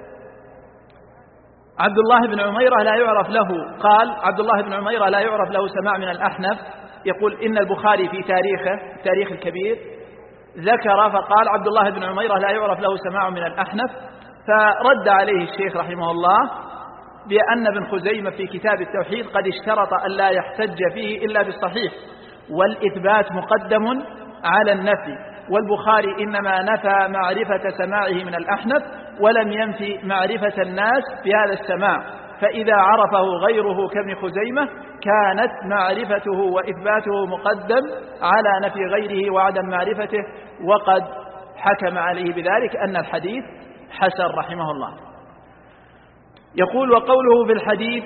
عبد الله بن عميرة لا يعرف له، قال عبد الله بن عميرة لا يعرف له سماع من الأحنف. يقول إن البخاري في تاريخ الكبير ذكر فقال عبد الله بن عميرة لا يعرف له سماع من الأحنف، فرد عليه الشيخ رحمه الله بأن ابن خزيمة في كتاب التوحيد قد اشترط أن لا يحتج فيه إلا بالصحيح، والإثبات مقدم على النفي، والبخاري إنما نفى معرفة سماعه من الأحنف ولم ينفي معرفة الناس بهذا السماع، فإذا عرفه غيره كابن خزيمة كانت معرفته وإثباته مقدم على نفي غيره وعدم معرفته، وقد حكم عليه بذلك أن الحديث حسن رحمه الله. يقول وقوله في الحديث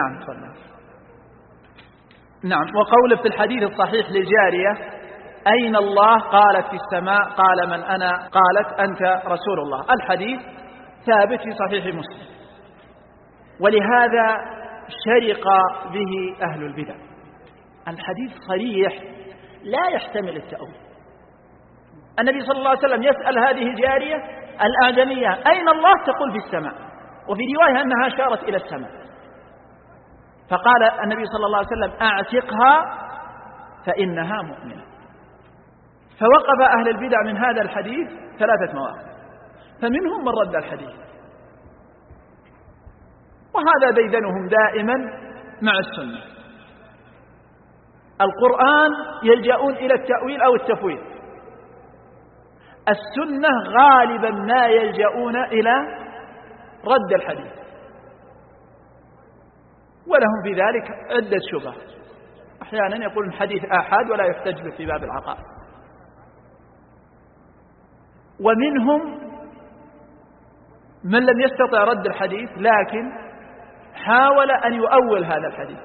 وقوله في الحديث الصحيح للجارية أين الله؟ قالت في السماء. قال من أنا؟ قالت أنت رسول الله. الحديث ثابت في صحيح مسلم، ولهذا شرق به أهل البدع. الحديث صريح لا يحتمل التأويل. النبي صلى الله عليه وسلم يسأل هذه الجارية الأعجمية أين الله؟ تقول في السماء، وفي رواية أنها أشارت إلى السماء، فقال النبي صلى الله عليه وسلم أعتقها فإنها مؤمنة. فوقف أهل البدع من هذا الحديث 3 مواقف، فمنهم من رد الحديث، وهذا ديدنهم دائما مع السنة. القرآن يلجؤون إلى التأويل أو التفويض، السنة غالبا ما يلجؤون إلى رد الحديث، ولهم في ذلك عدة شبهة. أحيانا يقول الحديث آحاد ولا يحتج به في باب العقائد، ومنهم من لم يستطع رد الحديث لكن حاول أن يؤول هذا الحديث،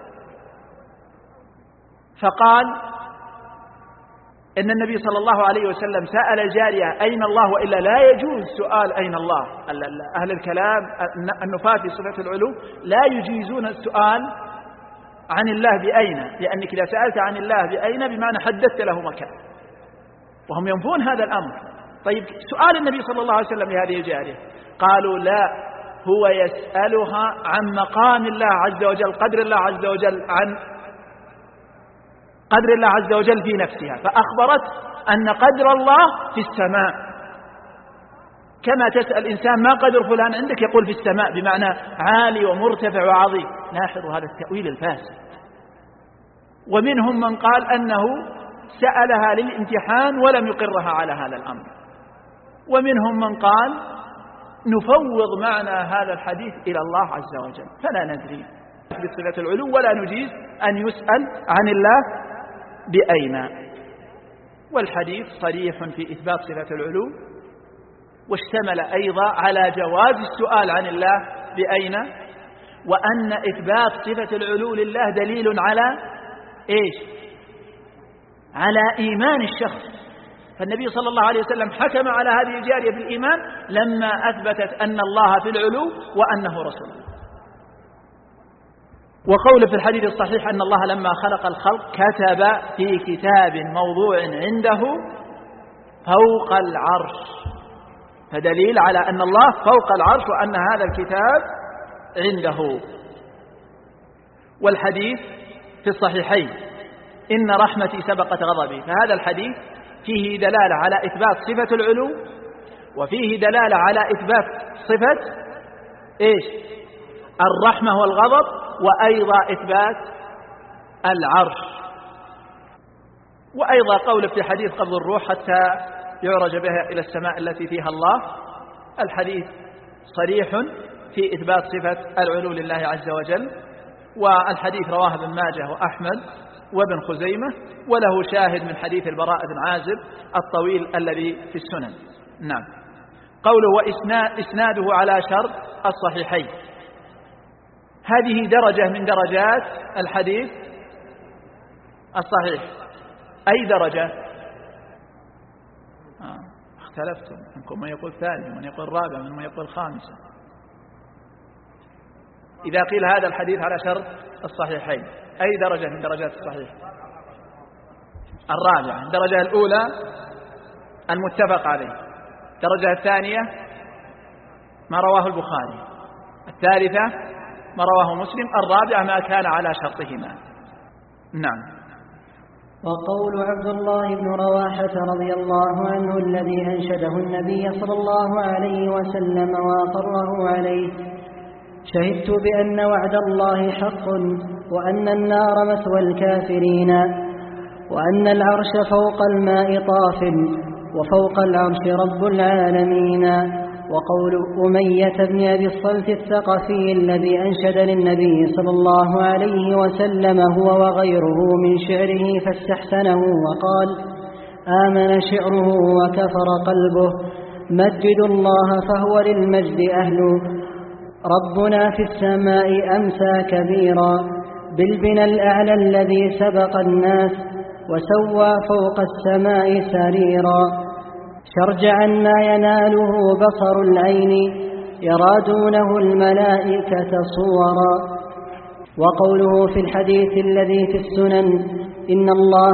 فقال إن النبي صلى الله عليه وسلم سأل الجارية أين الله، وإلا لا يجوز سؤال أين الله. أهل الكلام النفاة في صفة العلو لا يجيزون السؤال عن الله بأين، لأنك إذا سألت عن الله بأين بمعنى حددت له مكان، وهم ينفون هذا الأمر. طيب سؤال النبي صلى الله عليه وسلم لهذه الجارية، قالوا لا، هو يسألها عن مقام الله عز وجل، قدر الله عز وجل، عن قدر الله عز وجل في نفسها، فأخبرت أن قدر الله في السماء، كما تسأل إنسان ما قدر فلان عندك يقول في السماء، بمعنى عالي ومرتفع وعظيم. لاحظوا هذا التأويل الفاسد. ومنهم من قال أنه سألها للامتحان ولم يقرها على هذا الأمر، ومنهم من قال نفوض معنى هذا الحديث إلى الله عز وجل، فلا ندري بصفة العلو ولا نجيز أن يسأل عن الله بأين. والحديث صريح في إثبات صفة العلو، واشتمل أيضا على جواز السؤال عن الله بأين، وأن إثبات صفة العلو لله دليل على إيش؟ على إيمان الشخص. فالنبي صلى الله عليه وسلم حكم على هذه الجارية بالإيمان لما أثبتت أن الله في العلو وأنه رسول الله. وقول في الحديث الصحيح أن الله لما خلق الخلق كتب في كتاب موضوع عنده فوق العرش، فدليل على أن الله فوق العرش وأن هذا الكتاب عنده. والحديث في الصحيحين إن رحمتي سبقت غضبي، فهذا الحديث فيه دلالة على إثبات صفة العلو، وفيه دلالة على إثبات صفة إيش؟ الرحمة والغضب، وأيضا إثبات العرش. وأيضا قول في حديث قبض الروح حتى يعرج بها إلى السماء التي فيها الله، الحديث صريح في إثبات صفة العلو لله عز وجل. والحديث رواه ابن ماجه وأحمد وابن خزيمة، وله شاهد من حديث البراء بن عازب الطويل الذي في السنن. نعم. قوله وإسناده على شرط الصحيحين، هذه درجة من درجات الحديث الصحيح. أي درجة؟ اختلفتم، منكم من يقول ثالث، من يقول رابع، من يقول خامسة. إذا قيل هذا الحديث على شرط الصحيحين، أي درجة من درجات الصحيح؟ الرابعة. الدرجة الأولى المتفق عليه، الدرجة الثانية ما رواه البخاري، الثالثة ما رواه مسلم، الرابعة ما كان على شرطهما. نعم. وقول عبد الله بن رواحة رضي الله عنه الذي أنشده النبي صلى الله عليه وسلم وأقره عليه: شهدت بأن وعد الله حق، وأن النار مثوى الكافرين، وأن العرش فوق الماء طاف، وفوق العرش رب العالمين. وقول أمية بن أبي الصلت الثقفي الذي أنشد للنبي صلى الله عليه وسلم هو وغيره من شعره فاستحسنه وقال: آمن شعره وكفر قلبه، مجد الله فهو للمجد أهل، ربنا في السماء أمسى كبيرا، بالبنى الأعلى الذي سبق الناس، وسوى فوق السماء سريرا، شرجعا ما يناله بصر العين، يرى دونه الملائكة صورا. وقوله في الحديث الذي في السنن: إن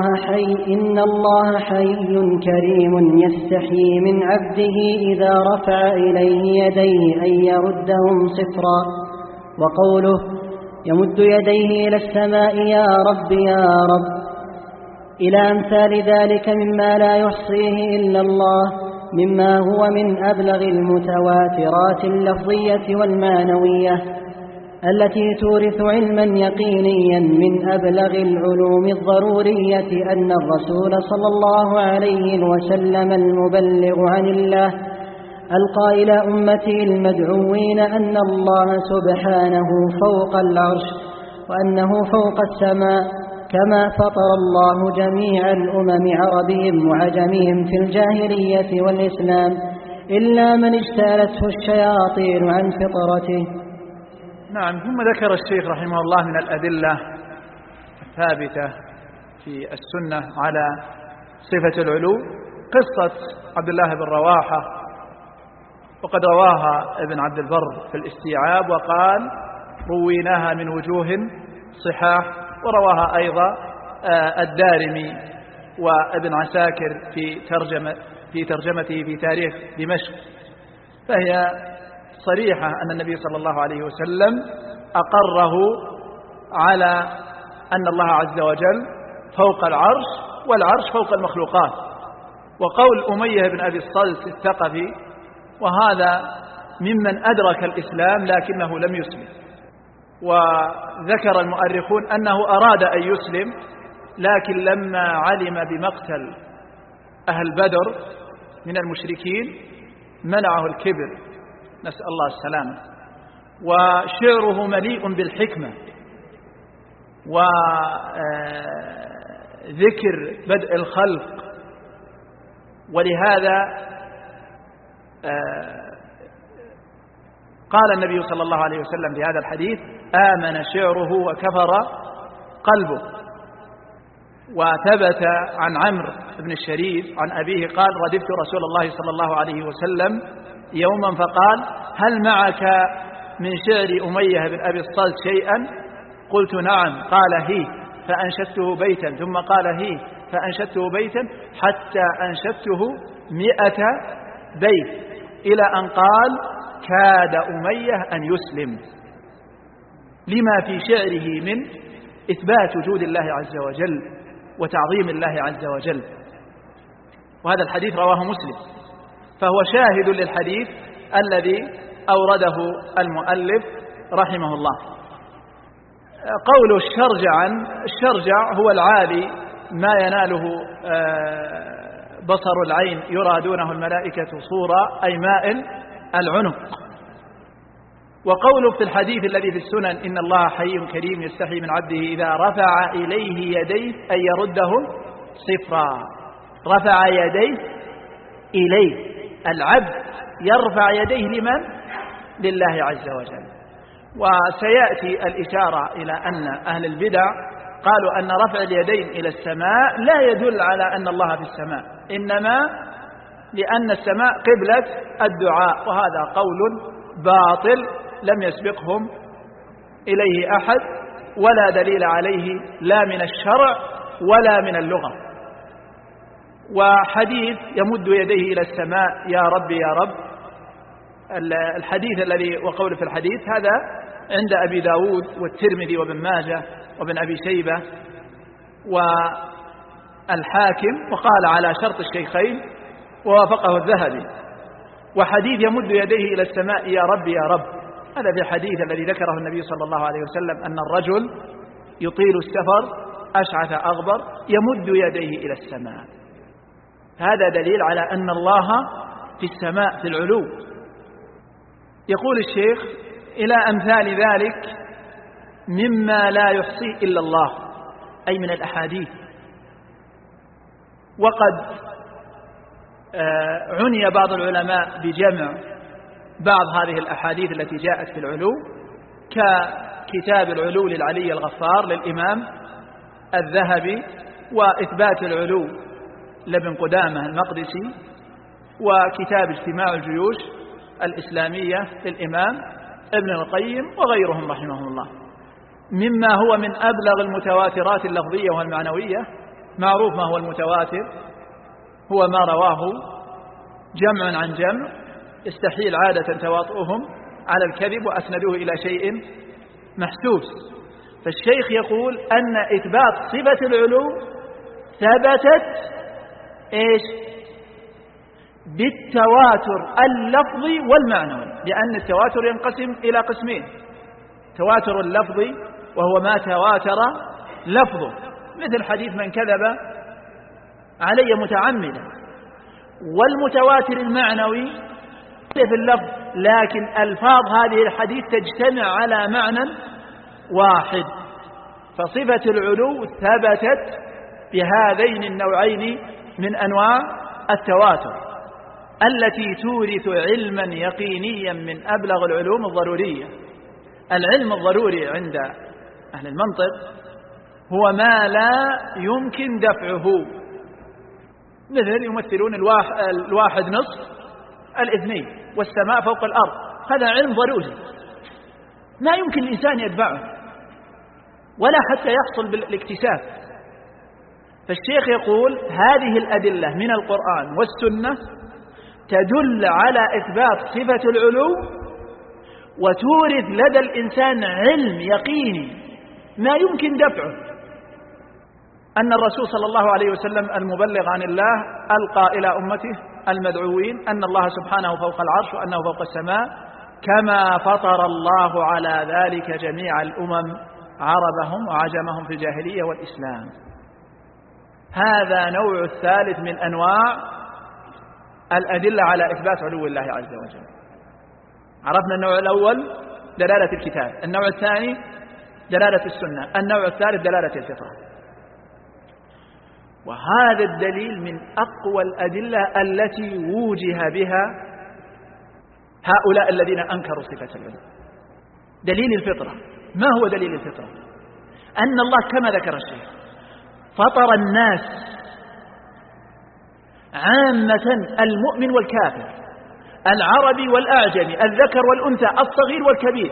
الله حي كريم يستحيي من عبده إذا رفع إليه يديه أن يردهم صفرا. وقوله: يمد يديه إلى السماء يا رب يا رب، إلى أمثال ذلك مما لا يحصيه إلا الله، مما هو من أبلغ المتواترات اللفظية والمعنوية التي تورث علما يقينيا من أبلغ العلوم الضرورية أن الرسول صلى الله عليه وسلم المبلغ عن الله ألقى إلى أمته المدعوين أن الله سبحانه فوق العرش، وأنه فوق السماء، كما فطر الله جميع الأمم عربهم وعجمهم في الجاهلية والإسلام إلا من اجتالته الشياطين عن فطرته. نعم. ثم ذكر الشيخ رحمه الله من الأدلة الثابتة في السنة على صفة العلو قصة عبد الله بن رواحة، وقد رواها ابن عبد البر في الاستيعاب وقال: رويناها من وجوه صحاح. ورواها أيضا الدارمي وابن عساكر في في ترجمته في تاريخ دمشق، فهي صريحة أن النبي صلى الله عليه وسلم أقره على أن الله عز وجل فوق العرش، والعرش فوق المخلوقات. وقول أمية بن أبي الصلت الثقفي، وهذا ممن أدرك الإسلام لكنه لم يسلم، وذكر المؤرخون أنه أراد أن يسلم لكن لما علم بمقتل أهل بدر من المشركين منعه الكبر، نسأل الله السلامة. وشعره مليء بالحكمة وذكر بدء الخلق، ولهذا قال النبي صلى الله عليه وسلم في هذا الحديث: آمن شعره وكفر قلبه. وثبت عن عمرو بن الشريف عن أبيه قال: ردفت رسول الله صلى الله عليه وسلم يوما فقال: هل معك من شعر أمية بن أبي الصلت شيئا؟ قلت: نعم. قال: هي، فأنشدته بيتا، ثم قال: هي، فأنشدته بيتا، حتى أنشدته 100 بيت، إلى أن قال: كاد أمية أن يسلم، لما في شعره من إثبات وجود الله عز وجل وتعظيم الله عز وجل. وهذا الحديث رواه مسلم، فهو شاهد للحديث الذي أورده المؤلف رحمه الله. قول الشرجع هو العالي، ما يناله بصر العين يرى دونه الملائكة صورة، أي مائل العنق. وقوله في الحديث الذي في السنن: إن الله حي كريم يستحي من عبده إذا رفع إليه يديه أن يرده صفرا. رفع يديه إليه، العبد يرفع يديه لمن؟ لله عز وجل. وسيأتي الإشارة إلى أن أهل البدع قالوا أن رفع اليدين إلى السماء لا يدل على أن الله في السماء، إنما لأن السماء قبلة الدعاء، وهذا قول باطل لم يسبقهم إليه أحد، ولا دليل عليه لا من الشرع ولا من اللغة. وحديث يمد يديه إلى السماء يا رب يا رب، الحديث الذي وقول في الحديث هذا عند أبي داود والترمذي وابن ماجه وابن أبي شيبة والحاكم، وقال على شرط الشيخين ووافقه الذهبي. وحديث يمد يديه إلى السماء يا رب يا رب، هذا في الحديث الذي ذكره النبي صلى الله عليه وسلم أن الرجل يطيل السفر أشعث أغبر يمد يديه إلى السماء. هذا دليل على أن الله في السماء في العلو. يقول الشيخ: إلى أمثال ذلك مما لا يحصي إلا الله، أي من الأحاديث. وقد عني بعض العلماء بجمع بعض هذه الأحاديث التي جاءت في العلو، ككتاب العلو للعلي الغفار للإمام الذهبي، وإثبات العلو لابن قدامة المقدسي، وكتاب اجتماع الجيوش الإسلامية للإمام ابن القيم وغيرهم رحمهم الله. مما هو من أبلغ المتواترات اللفظية والمعنوية. معروف ما هو المتواتر، هو ما رواه جمع عن جمع يستحيل عادة تواطؤهم على الكذب وأسندوه إلى شيء محسوس. فالشيخ يقول أن إثبات صفة العلو ثبتت إيش؟ بالتواتر اللفظي والمعنوي، لأن التواتر ينقسم إلى قسمين: تواتر اللفظي وهو ما تواتر لفظه، مثل حديث من كذب علي متعمدا، والمتواتر المعنوي في اللفظ لكن ألفاظ هذه الحديث تجتمع على معنى واحد. فصفة العلو ثبتت بهذين النوعين من أنواع التواتر التي تورث علما يقينيا من أبلغ العلوم الضرورية. العلم الضروري عند أهل المنطق هو ما لا يمكن دفعه، مثل يمثلون الواحد نصف الاثنين والسماء فوق الأرض، هذا علم ضروري ما يمكن الإنسان يدفعه ولا حتى يحصل بالاكتساب. فالشيخ يقول هذه الأدلة من القرآن والسنة تدل على إثبات صفة العلو، وتورث لدى الإنسان علم يقيني ما يمكن دفعه، أن الرسول صلى الله عليه وسلم المبلغ عن الله ألقى إلى أمته المدعوين أن الله سبحانه فوق العرش وأنه فوق السماء، كما فطر الله على ذلك جميع الأمم عربهم وعجمهم في الجاهلية والإسلام. هذا نوع الثالث من أنواع الأدلة على إثبات علو الله عز وجل. عرفنا النوع الأول دلالة الكتاب، النوع الثاني دلالة السنة، النوع الثالث دلالة الفطرة. وهذا الدليل من أقوى الأدلة التي وجه بها هؤلاء الذين أنكروا صفة العلو. دليل الفطرة. ما هو دليل الفطرة؟ أن الله كما ذكر الشيخ فطر الناس عامة، المؤمن والكافر، العربي والأعجمي، الذكر والأنثى، الصغير والكبير،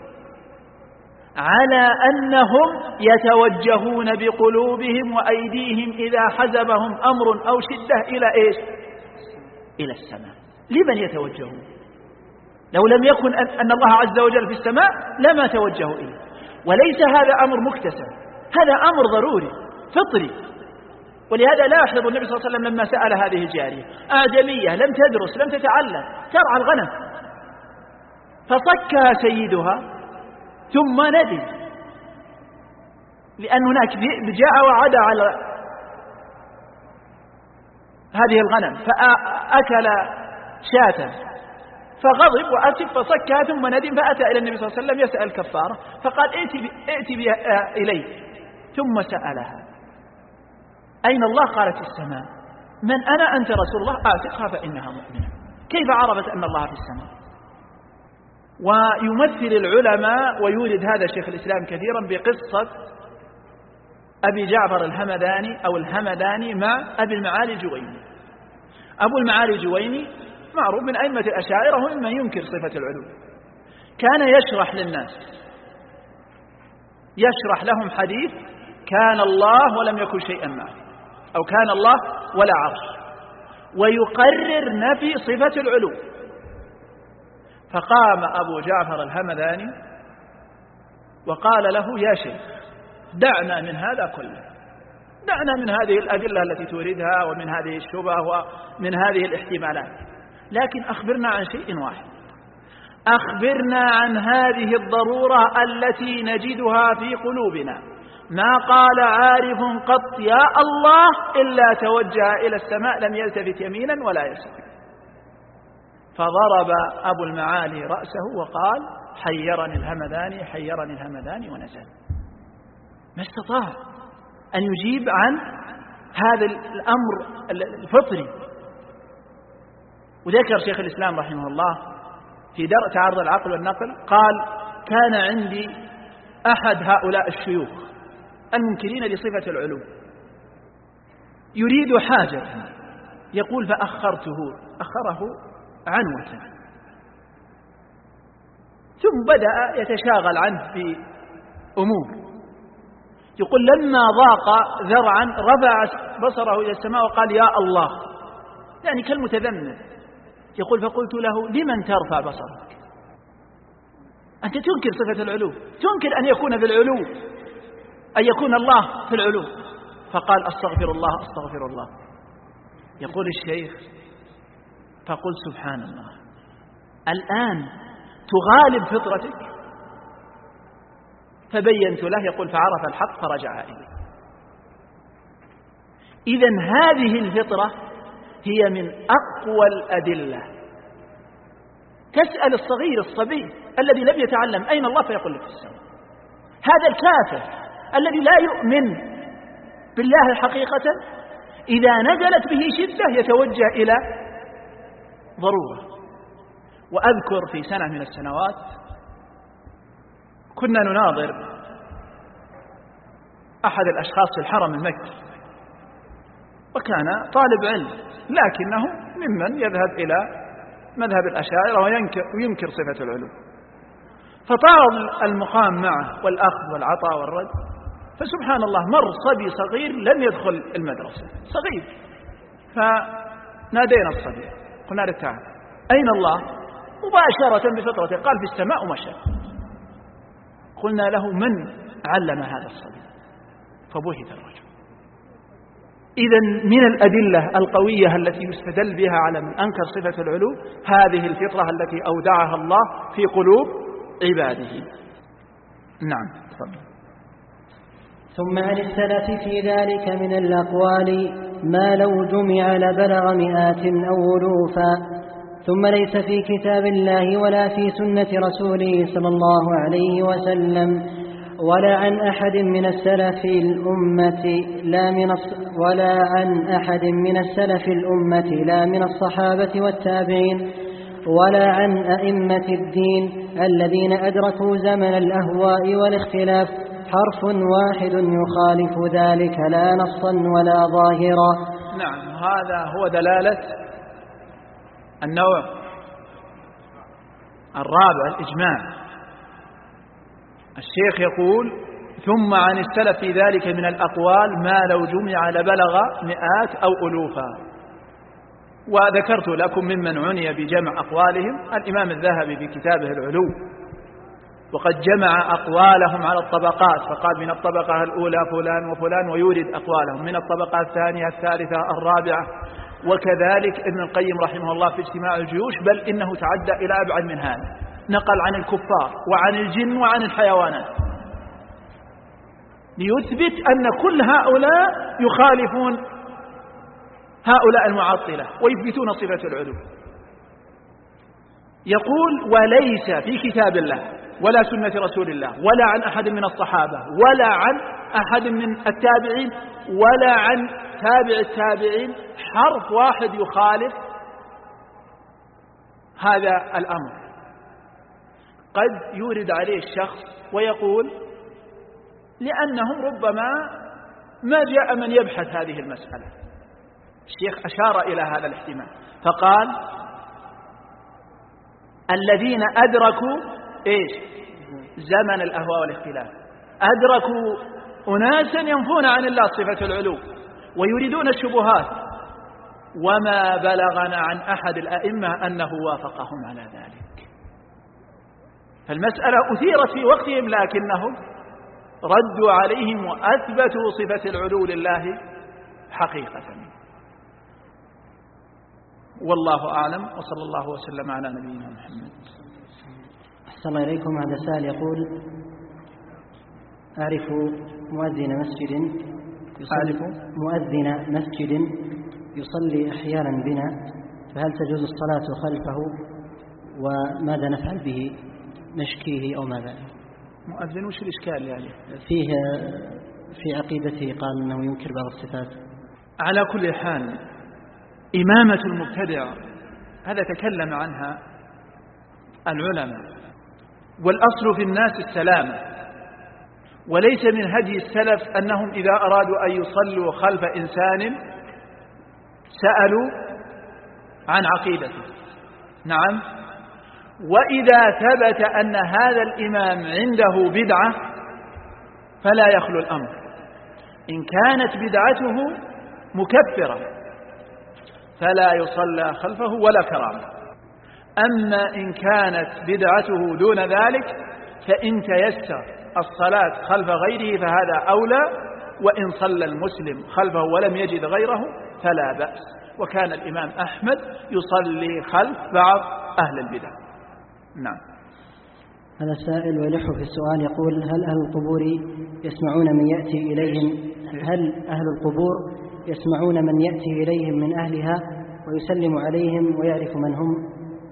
على أنهم يتوجهون بقلوبهم وأيديهم إذا حزبهم أمر أو شدة إلى إيش؟ إلى السماء. لمن يتوجهون؟ لو لم يكن أن الله عز وجل في السماء لما توجهوا إليه. وليس هذا أمر مكتسب، هذا أمر ضروري فطري. ولهذا لاحظ النبي صلى الله عليه وسلم لما سأل هذه الجارية أعجمية لم تدرس لم تتعلم ترعى الغنم، فصكها سيدها ثم ندم، لأن هناك ذئب جاء وعدى على هذه الغنم فأكل شاة، فغضب وأسف فصكها ثم ندم، فأتى إلى النبي صلى الله عليه وسلم يسأل كفارة، فقال ائتي بها إليه، ثم سألها أين الله؟ قالت السماء. من أنا؟ أنت رسول الله، أعتقها فإنها مؤمنة. كيف عرفت أن الله في السماء؟ ويمثل العلماء ويورد هذا شيخ الإسلام كثيرا بقصة أبي جعفر الهمداني أو الهمداني مع أبي المعالي الجويني. أبو المعالي الجويني معروف من أئمة الأشاعرة وممن ينكر صفة العلو. كان يشرح للناس، يشرح لهم حديث كان الله ولم يكن شيئا معه، أو كان الله ولا عرش، ويقرر نفي صفة العلو. فقام أبو جعفر الهمداني وقال له يا شيخ دعنا من هذا كله، دعنا من هذه الأدلة التي توردها ومن هذه الشبه ومن هذه الاحتمالات، لكن أخبرنا عن شيء واحد، أخبرنا عن هذه الضرورة التي نجدها في قلوبنا. ما قال عارف قط يا الله إلا توجه إلى السماء لم يلتفت يمينا ولا يسارا. فضرب أبو المعالي رأسه وقال حيرني الهمداني حيرني الهمداني، ونزل. ما استطاع أن يجيب عن هذا الأمر الفطري. وذكر شيخ الإسلام رحمه الله في درء تعارض العقل والنقل قال كان عندي أحد هؤلاء الشيوخ المنكرين لصفة العلو يريد حاجة، يقول فأخره عنوة، ثم بدأ يتشاغل عنه في أمور. يقول لما ضاق ذرعا رفع بصره إلى السماء وقال يا الله، يعني كالمتذمر. يقول فقلت له لمن ترفع بصرك؟ أنت تنكر صفة العلو، تنكر أن يكون في العلو، أن يكون الله في العلو. فقال أستغفر الله أستغفر الله. يقول الشيخ فقلت سبحان الله، الآن تغالب فطرتك؟ فبينت له. يقول فعرف الحق فرجع إليه. إذن هذه الفطرة هي من أقوى الأدلة. تسأل الصغير الصبي الذي لم يتعلم أين الله فيقول لك في السماء. هذا الكافر الذي لا يؤمن بالله حقيقة إذا نزلت به شدة يتوجه إلى ضرورة. وأذكر في سنة من السنوات كنا نناظر أحد الأشخاص في الحرم المكي، وكان طالب علم لكنه ممن يذهب إلى مذهب الأشاعرة وينكر صفة العلو. فطال المقام معه والأخذ والعطاء والرد، فسبحان الله مر صبي صغير لم يدخل المدرسة، صغير، فنادينا الصبي قلنا له تعال، أين الله؟ مباشرة بفطرته قال في السماء ومشى. قلنا له من علم هذا الصبي؟ فبهت الرجل. إذن من الأدلة القوية التي يستدل بها على من أنكر صفة العلو هذه الفطرة التي أودعها الله في قلوب عباده. نعم تفضل. ثم عن السلف في ذلك من الأقوال ما لو جمع لبلغ مئات أو ألوفا، ثم ليس في كتاب الله ولا في سنة رسوله صلى الله عليه وسلم ولا عن أحد من السلف الأمة لا من الصحابة والتابعين ولا عن أئمة الدين الذين أدركوا زمن الأهواء والاختلاف حرف واحد يخالف ذلك لا نصا ولا ظاهرا. نعم، هذا هو دلالة النوع الرابع الإجماع. الشيخ يقول ثم عن السلف في ذلك من الأقوال ما لو جمع لبلغ مئات أو ألوفا. وذكرت لكم ممن عني بجمع أقوالهم الإمام الذهبي في كتابه العلو، وقد جمع أقوالهم على الطبقات، فقال من الطبقة الأولى فلان وفلان ويورد أقوالهم، من الطبقة الثانية الثالثة الرابعة، وكذلك ابن القيم رحمه الله في اجتماع الجيوش، بل إنه تعدى إلى أبعد من هذا، نقل عن الكفار وعن الجن وعن الحيوانات ليثبت أن كل هؤلاء يخالفون هؤلاء المعطلة ويثبتون صفة العلو. يقول وليس في كتاب الله ولا سنة رسول الله ولا عن أحد من الصحابة ولا عن أحد من التابعين ولا عن تابع التابعين حرف واحد يخالف هذا الأمر. قد يورد عليه الشخص ويقول لأنهم ربما ما جاء من يبحث هذه المسألة. الشيخ أشار إلى هذا الاحتمال فقال الذين أدركوا زمن الأهواء والاختلاف، أدركوا أناسا ينفون عن الله صفة العلو ويريدون الشبهات، وما بلغنا عن أحد الأئمة أنه وافقهم على ذلك. فالمسألة أثيرت في وقتهم لكنهم ردوا عليهم وأثبتوا صفة العلو لله حقيقة. والله أعلم، وصلى الله وسلم على نبينا محمد. أحسن الله إليكم. هذا سائل يقول أعرف مؤذن مسجد يصلي أحيانا بنا، فهل تجوز الصلاة خلفه وماذا نفعل به؟ نشكيه أو ماذا؟ مؤذن وش الإشكال يعني؟ فيه في عقيدته قال أنه ينكر بعض الصفات. على كل حال إمامة المبتدع هذا تكلم عنها العلماء، والأصل في الناس السلامة، وليس من هدي السلف أنهم إذا أرادوا أن يصلوا خلف إنسان سألوا عن عقيدته. نعم، وإذا ثبت أن هذا الإمام عنده بدعة فلا يخلو الأمر. إن كانت بدعته مكفرة فلا يصلى خلفه ولا كرامة، أما إن كانت بدعته دون ذلك فإن تيسر الصلاة خلف غيره فهذا أولى، وإن صلى المسلم خلفه ولم يجد غيره فلا بأس. وكان الإمام أحمد يصلي خلف بعض أهل البدع. نعم. هذا سائل ويلح في السؤال يقول هل أهل القبور يسمعون من يأتي إليهم من أهلها ويسلم عليهم ويعرف من هم؟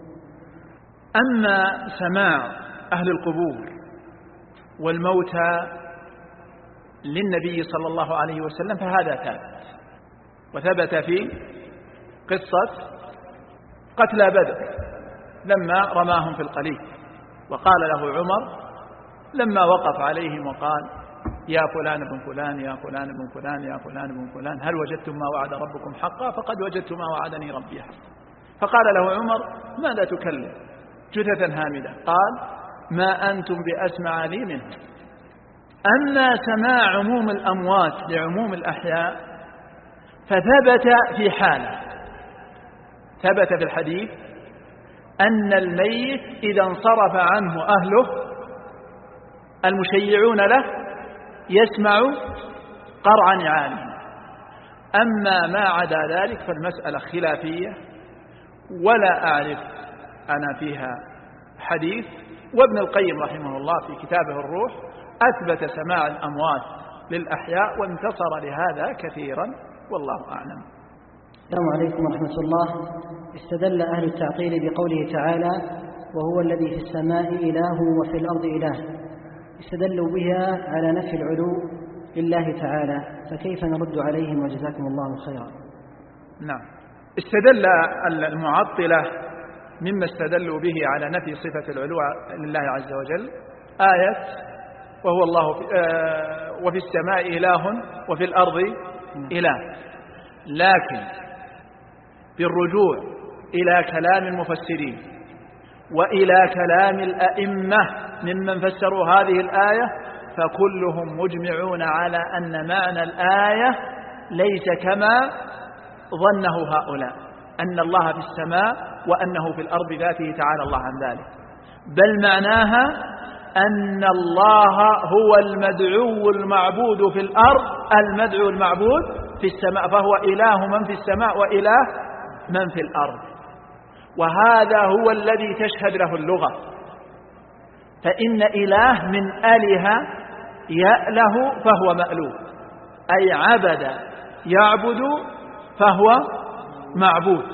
أما سماع أهل القبور والموتى للنبي صلى الله عليه وسلم فهذا ثابت، وثبت في قصة قتلى بدر لما رماهم في القليل، وقال له عمر لما وقف عليهم وقال يا فلان بن فلان يا فلان بن فلان يا فلان بن فلان هل وجدتم ما وعد ربكم حقا؟ فقد وجدت ما وعدني ربي حقا. فقال له عمر ماذا تكلم جثثا هامدة؟ قال ما أنتم بأسمع لي منه. أما سماع عموم الأموات لعموم الأحياء فثبت في حالة، ثبت في الحديث أن الميت إذا انصرف عنه أهله المشيعون له يسمع قرع نعالهم. أما ما عدا ذلك فالمسألة خلافية ولا أعرف أنا فيها حديث. وابن القيم رحمه الله في كتابه الروح أثبت سماع الأموات للأحياء وانتصر لهذا كثيرا، والله أعلم. السلام عليكم ورحمة الله. استدل أهل التعطيل بقوله تعالى وهو الذي في السماء إله وفي الأرض إله، استدلوا بها على نفي العلو لله تعالى، فكيف نرد عليهم وجزاكم الله خيرا؟ نعم، استدل المعطلة مما استدلوا به على نفي صفة العلو لله عز وجل آية وهو الله وفي السماء إله وفي الأرض إله، لكن بالرجوع إلى كلام المفسرين وإلى كلام الأئمة ممن فسروا هذه الآية فكلهم مجمعون على أن معنى الآية ليس كما ظنه هؤلاء أن الله في السماء وأنه في الأرض ذاته تعالى الله عن ذلك، بل معناها أن الله هو المدعو المعبود في الأرض المدعو المعبود في السماء، فهو إله من في السماء وإله من في الأرض، وهذا هو الذي تشهد له اللغة. فإن إله من أله يأله فهو مألوه، أي عبد يعبد فهو معبود.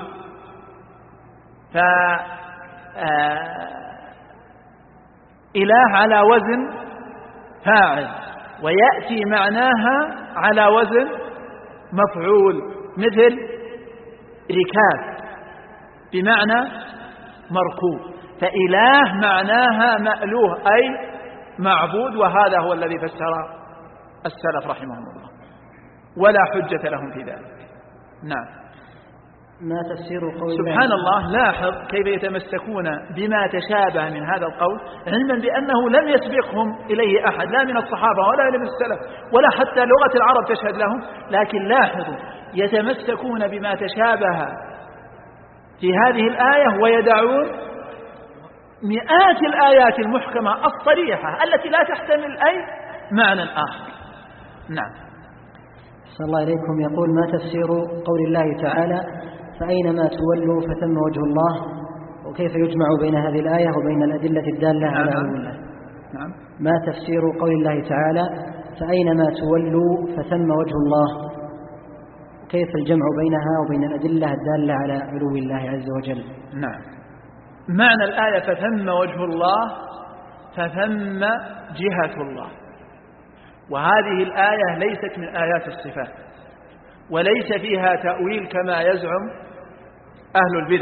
إله على وزن فاعل، ويأتي معناها على وزن مفعول، مثل ركاب بمعنى مركوب، فإله معناها مألوه أي معبود، وهذا هو الذي فسر السلف رحمهم الله ولا حجة لهم في ذلك. نعم. ما تفسير قول سبحان الله، لاحظ كيف يتمسكون بما تشابه من هذا القول علما بأنه لم يسبقهم إليه أحد لا من الصحابة ولا من السلف ولا حتى لغة العرب تشهد لهم، لكن لاحظوا يتمسكون بما تشابه في هذه الآية ويدعون مئات الآيات المحكمة الصريحة التي لا تحتمل أي معنى آخر. نعم. صلى الله عليكم. يقول ما تفسير قول الله تعالى فأينما تولوا فثم وجه الله، وكيف يجمع بين هذه الآية وبين الأدلة الدالة على علو الله؟ نعم. ما تفسير قول الله تعالى فأينما تولوا فثم وجه الله، كيف الجمع بينها وبين الأدلة الدالة على علو الله عز وجل؟ نعم. معنى الآية فثم وجه الله فثم جهة الله، وهذه الآية ليست من آيات الصفات وليس فيها تأويل كما يزعم أهل البدع،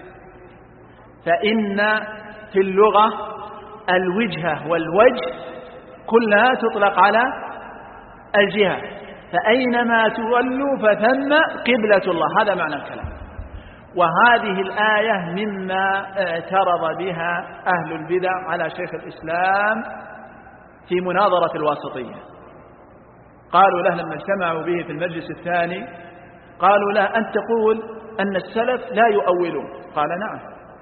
فإن في اللغة الوجهة والوجه كلها تطلق على الجهة، فأينما تولوا فثم قبلة الله، هذا معنى الكلام. وهذه الآية مما اعترض بها أهل البدع على شيخ الإسلام في مناظرة الواسطية. قالوا له لما اجتمعوا به في المجلس الثاني قالوا له أن تقول أن السلف لا يؤولون، قال نعم.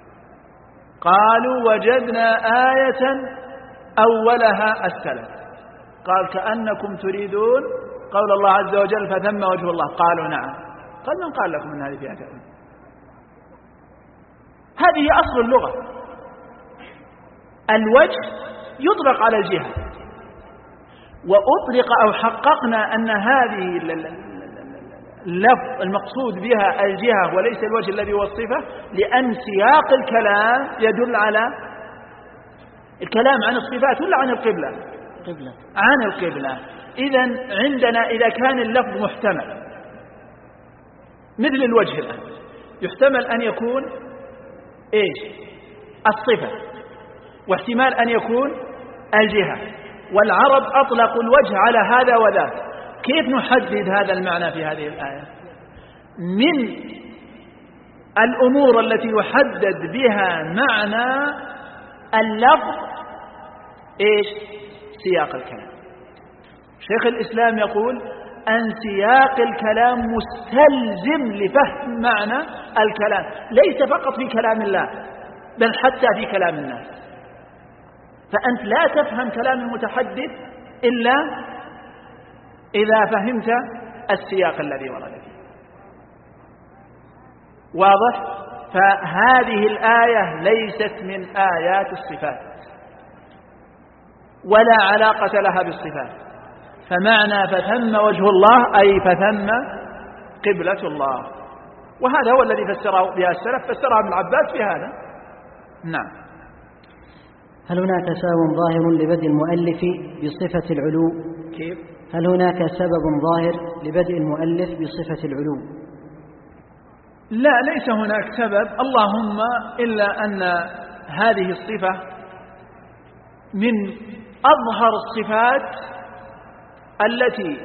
قالوا وجدنا آية أولها السلف، قال كأنكم تريدون قول الله عز وجل فثم وجه الله، قالوا نعم. قال من قال لكم أن هذه فيها تأويل؟ هذه أصل اللغة، الوجه يطلق على الجهة، وأطلق أو حققنا أن هذه اللفظ المقصود بها الجهة وليس الوجه الذي هو الصفة، لأن سياق الكلام يدل على الكلام عن الصفات ولا عن القبلة؟ عن القبلة. إذن عندنا إذا كان اللفظ محتمل مثل الوجه الآن، يحتمل أن يكون إيش؟ الصفة، واحتمال أن يكون الجهة، والعرب أطلقوا الوجه على هذا وذاك. كيف نحدد هذا المعنى في هذه الآية؟ من الأمور التي يحدد بها معنى اللفظ إيش؟ سياق الكلام. شيخ الإسلام يقول أن سياق الكلام مستلزم لفهم معنى الكلام، ليس فقط في كلام الله بل حتى في كلام الناس. فأنت لا تفهم كلام المتحدث إلا إذا فهمت السياق الذي ورد فيه. واضح؟ فهذه الآية ليست من آيات الصفات ولا علاقة لها بالصفات، فمعنى فثم وجه الله أي فثم قبلة الله، وهذا هو الذي فسره بها السلف، فسرها ابن عباس بهذا. نعم. هل هناك سبب ظاهر لبدء المؤلف بصفة العلو؟ كيف؟ هل هناك سبب ظاهر لبدء المؤلف بصفة العلو؟ لا، ليس هناك سبب، اللهم إلا أن هذه الصفة من أظهر الصفات التي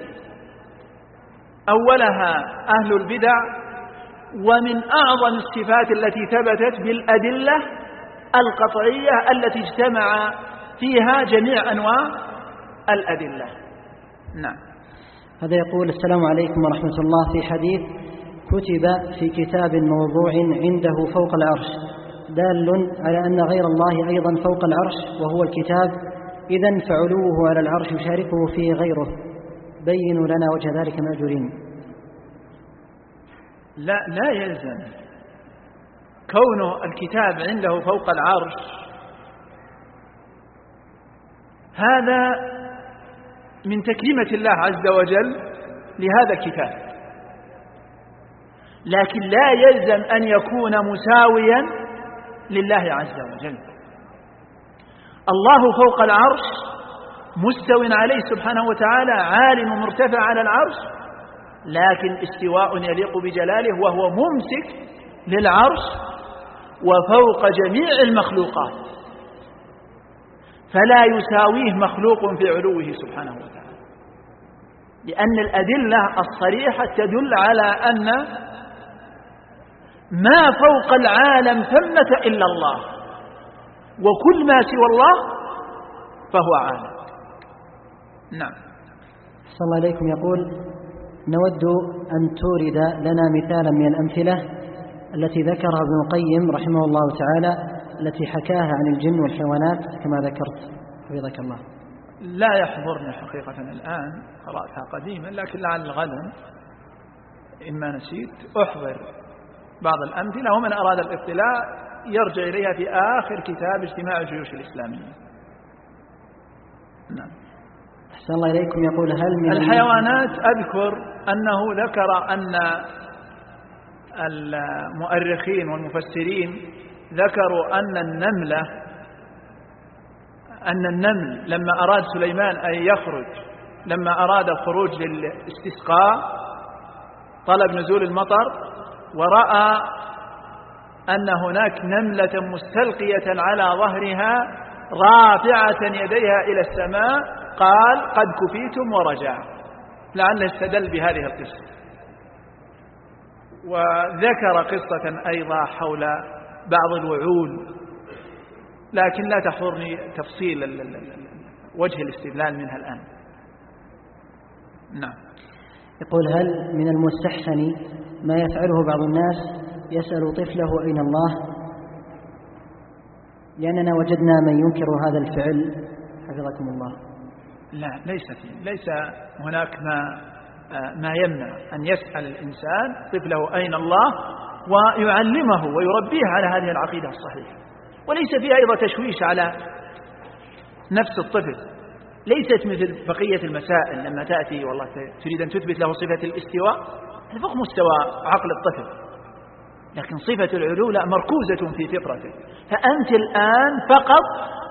أولها أهل البدع، ومن أعظم الصفات التي ثبتت بالأدلة القطعية التي اجتمع فيها جميع أنواع الأدلة. نعم. هذا يقول: السلام عليكم ورحمة الله. في حديث كتب في كتاب موضوع عنده فوق العرش دال على أن غير الله أيضا فوق العرش وهو الكتاب، إذن فعلوه على العرش يشاركه فيه غيره، بينوا لنا وجه ذلك مأجورين. لا يلزم كونه الكتاب عنده فوق العرش، هذا من تكريمة الله عز وجل لهذا الكتاب، لكن لا يلزم أن يكون مساويا لله عز وجل. الله فوق العرش مستو عليه سبحانه وتعالى، عال ومرتفع على العرش، لكن استواء يليق بجلاله، وهو ممسك للعرش وفوق جميع المخلوقات، فلا يساويه مخلوق في علوه سبحانه وتعالى، لأن الأدلة الصريحة تدل على أن ما فوق العالم ثمة إلا الله، وكل ما سوى الله فهو عالم. نعم. صلى الله عليكم. يقول: نود أن تورد لنا مثالا من الأمثلة التي ذكرها ابن القيم رحمه الله تعالى التي حكاها عن الجن والحيوانات كما ذكرت حفظك الله. لا يحضرني حقيقة الآن، قرأتها قديما، لكن لعل غدا إما نسيت أحضر بعض الأمثلة، ومن أراد الاطلاع يرجع إليها في آخر كتاب اجتماع الجيوش الإسلامية. نعم. أحسن الله إليكم. يقول: هل من الحيوانات أذكر أنه ذكر أن المؤرخين والمفسرين ذكروا أن النمل لما أراد سليمان أن يخرج، لما أراد الخروج للاستسقاء طلب نزول المطر، ورأى أن هناك نملة مستلقية على ظهرها رافعة يديها إلى السماء، قال: قد كفيتم ورجع، لعله استدل بهذه القصة. وذكر قصة أيضا حول بعض الوعول، لكن لا تحضرني تفصيل وجه الاستدلال منها الآن. نعم. يقول: هل من المستحسن ما يفعله بعض الناس يسأل طفله أين الله؟ لأننا وجدنا من ينكر هذا الفعل حفظكم الله. لا، ليس هناك ما يمنع أن يسأل الإنسان طفله أين الله ويعلمه ويربيه على هذه العقيدة الصحيحة، وليس فيها أيضا تشويش على نفس الطفل. ليست مثل بقية المسائل لما تأتي والله تريد أن تثبت له صفة الاستواء، هذا فوق مستوى عقل الطفل، لكن صفة العلو لا، مركوزة في فطرته. فأنت الآن فقط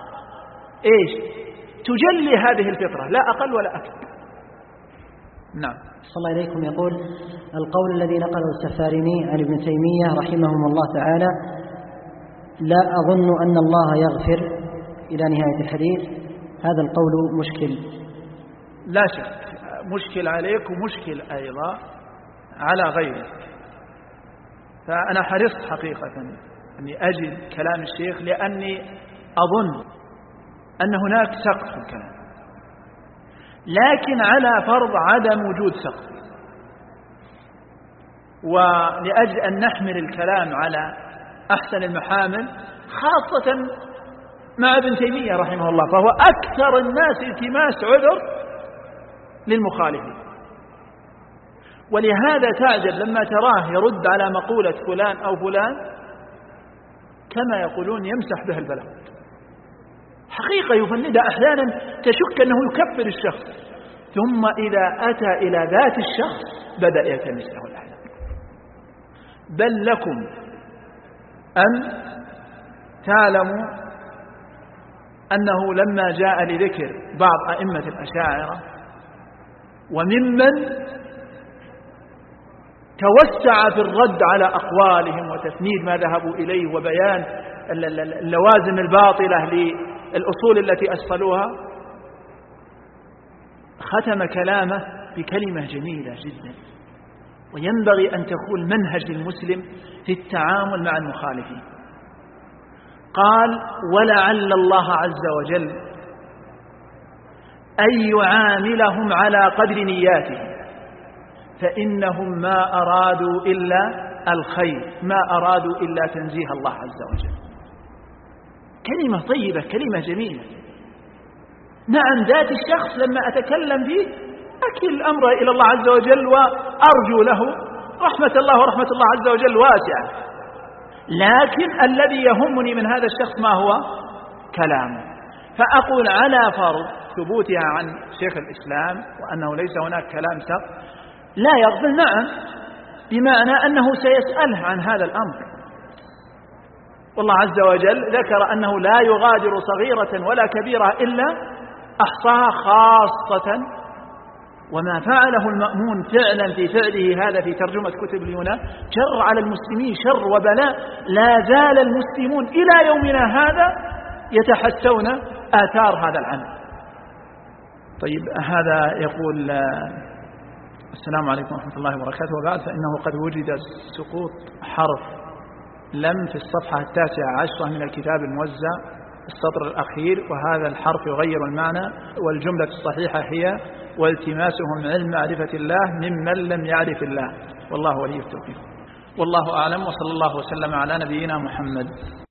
تجلي هذه الفطرة، لا أقل ولا أكثر. نعم. صلى الله عليكم. يقول: القول الذي نقله السفاريني عن ابن تيمية رحمهم الله تعالى: لا أظن أن الله يغفر إلى نهاية الحديث، هذا القول مشكل. لا شك مشكل عليك ومشكل أيضا على غيرك، فأنا حرصت حقيقة أني أجد كلام الشيخ، لأني أظن أن هناك سقط في الكلام، لكن على فرض عدم وجود سقف. ولأجل أن نحمل الكلام على أحسن المحامل خاصة مع ابن تيمية رحمه الله، فهو أكثر الناس التماس عذر للمخالفين. ولهذا تعجب لما تراه يرد على مقولة فلان أو فلان كما يقولون يمسح بها البلاط، حقيقة يفندها أحيانا تشك أنه يكفر الشخص، ثم إذا أتى إلى ذات الشخص بدأ يلتمس له الأحلام. بل لكم أن تعلموا أنه لما جاء لذكر بعض أئمة الأشاعرة وممن توسع في الرد على أقوالهم وتفنيد ما ذهبوا إليه وبيان اللوازم الباطلة للأصول التي أسقلوها، ختم كلامه بكلمة جميلة جدا وينبغي أن تكون منهج للمسلم في التعامل مع المخالفين. قال: ولعل الله عز وجل أن يعاملهم على قدر نياتهم، فإنهم ما أرادوا إلا الخير، ما أرادوا إلا تنزيه الله عز وجل. كلمة طيبة، كلمة جميلة. نعم، ذات الشخص لما أتكلم فيه أكل الأمر إلى الله عز وجل وأرجو له رحمة الله، ورحمة الله عز وجل واسعة، لكن الذي يهمني من هذا الشخص ما هو كلامه. فأقول على فرض ثبوتها عن شيخ الإسلام وأنه ليس هناك كلام سقط لا يقبل، نعم، بمعنى أنه سيسأله عن هذا الأمر. والله عز وجل ذكر أنه لا يغادر صغيرة ولا كبيرة إلا أحصاها، خاصة وما فعله المأمون فعلا في فعله هذا في ترجمة كتب اليونان شر على المسلمين، شر وبلاء. لا زال المسلمون إلى يومنا هذا يتحسون آثار هذا العمل. طيب، هذا يقول: السلام عليكم ورحمة الله وبركاته، وبعد فإنه قد وجد سقوط حرف لم في الصفحة 19 من الكتاب الموزع السطر الأخير، وهذا الحرف يغير المعنى، والجملة الصحيحة هي: والتماسهم علم معرفة الله ممن لم يعرف الله، والله ولي التوفيق. والله أعلم، وصلى الله وسلم على نبينا محمد.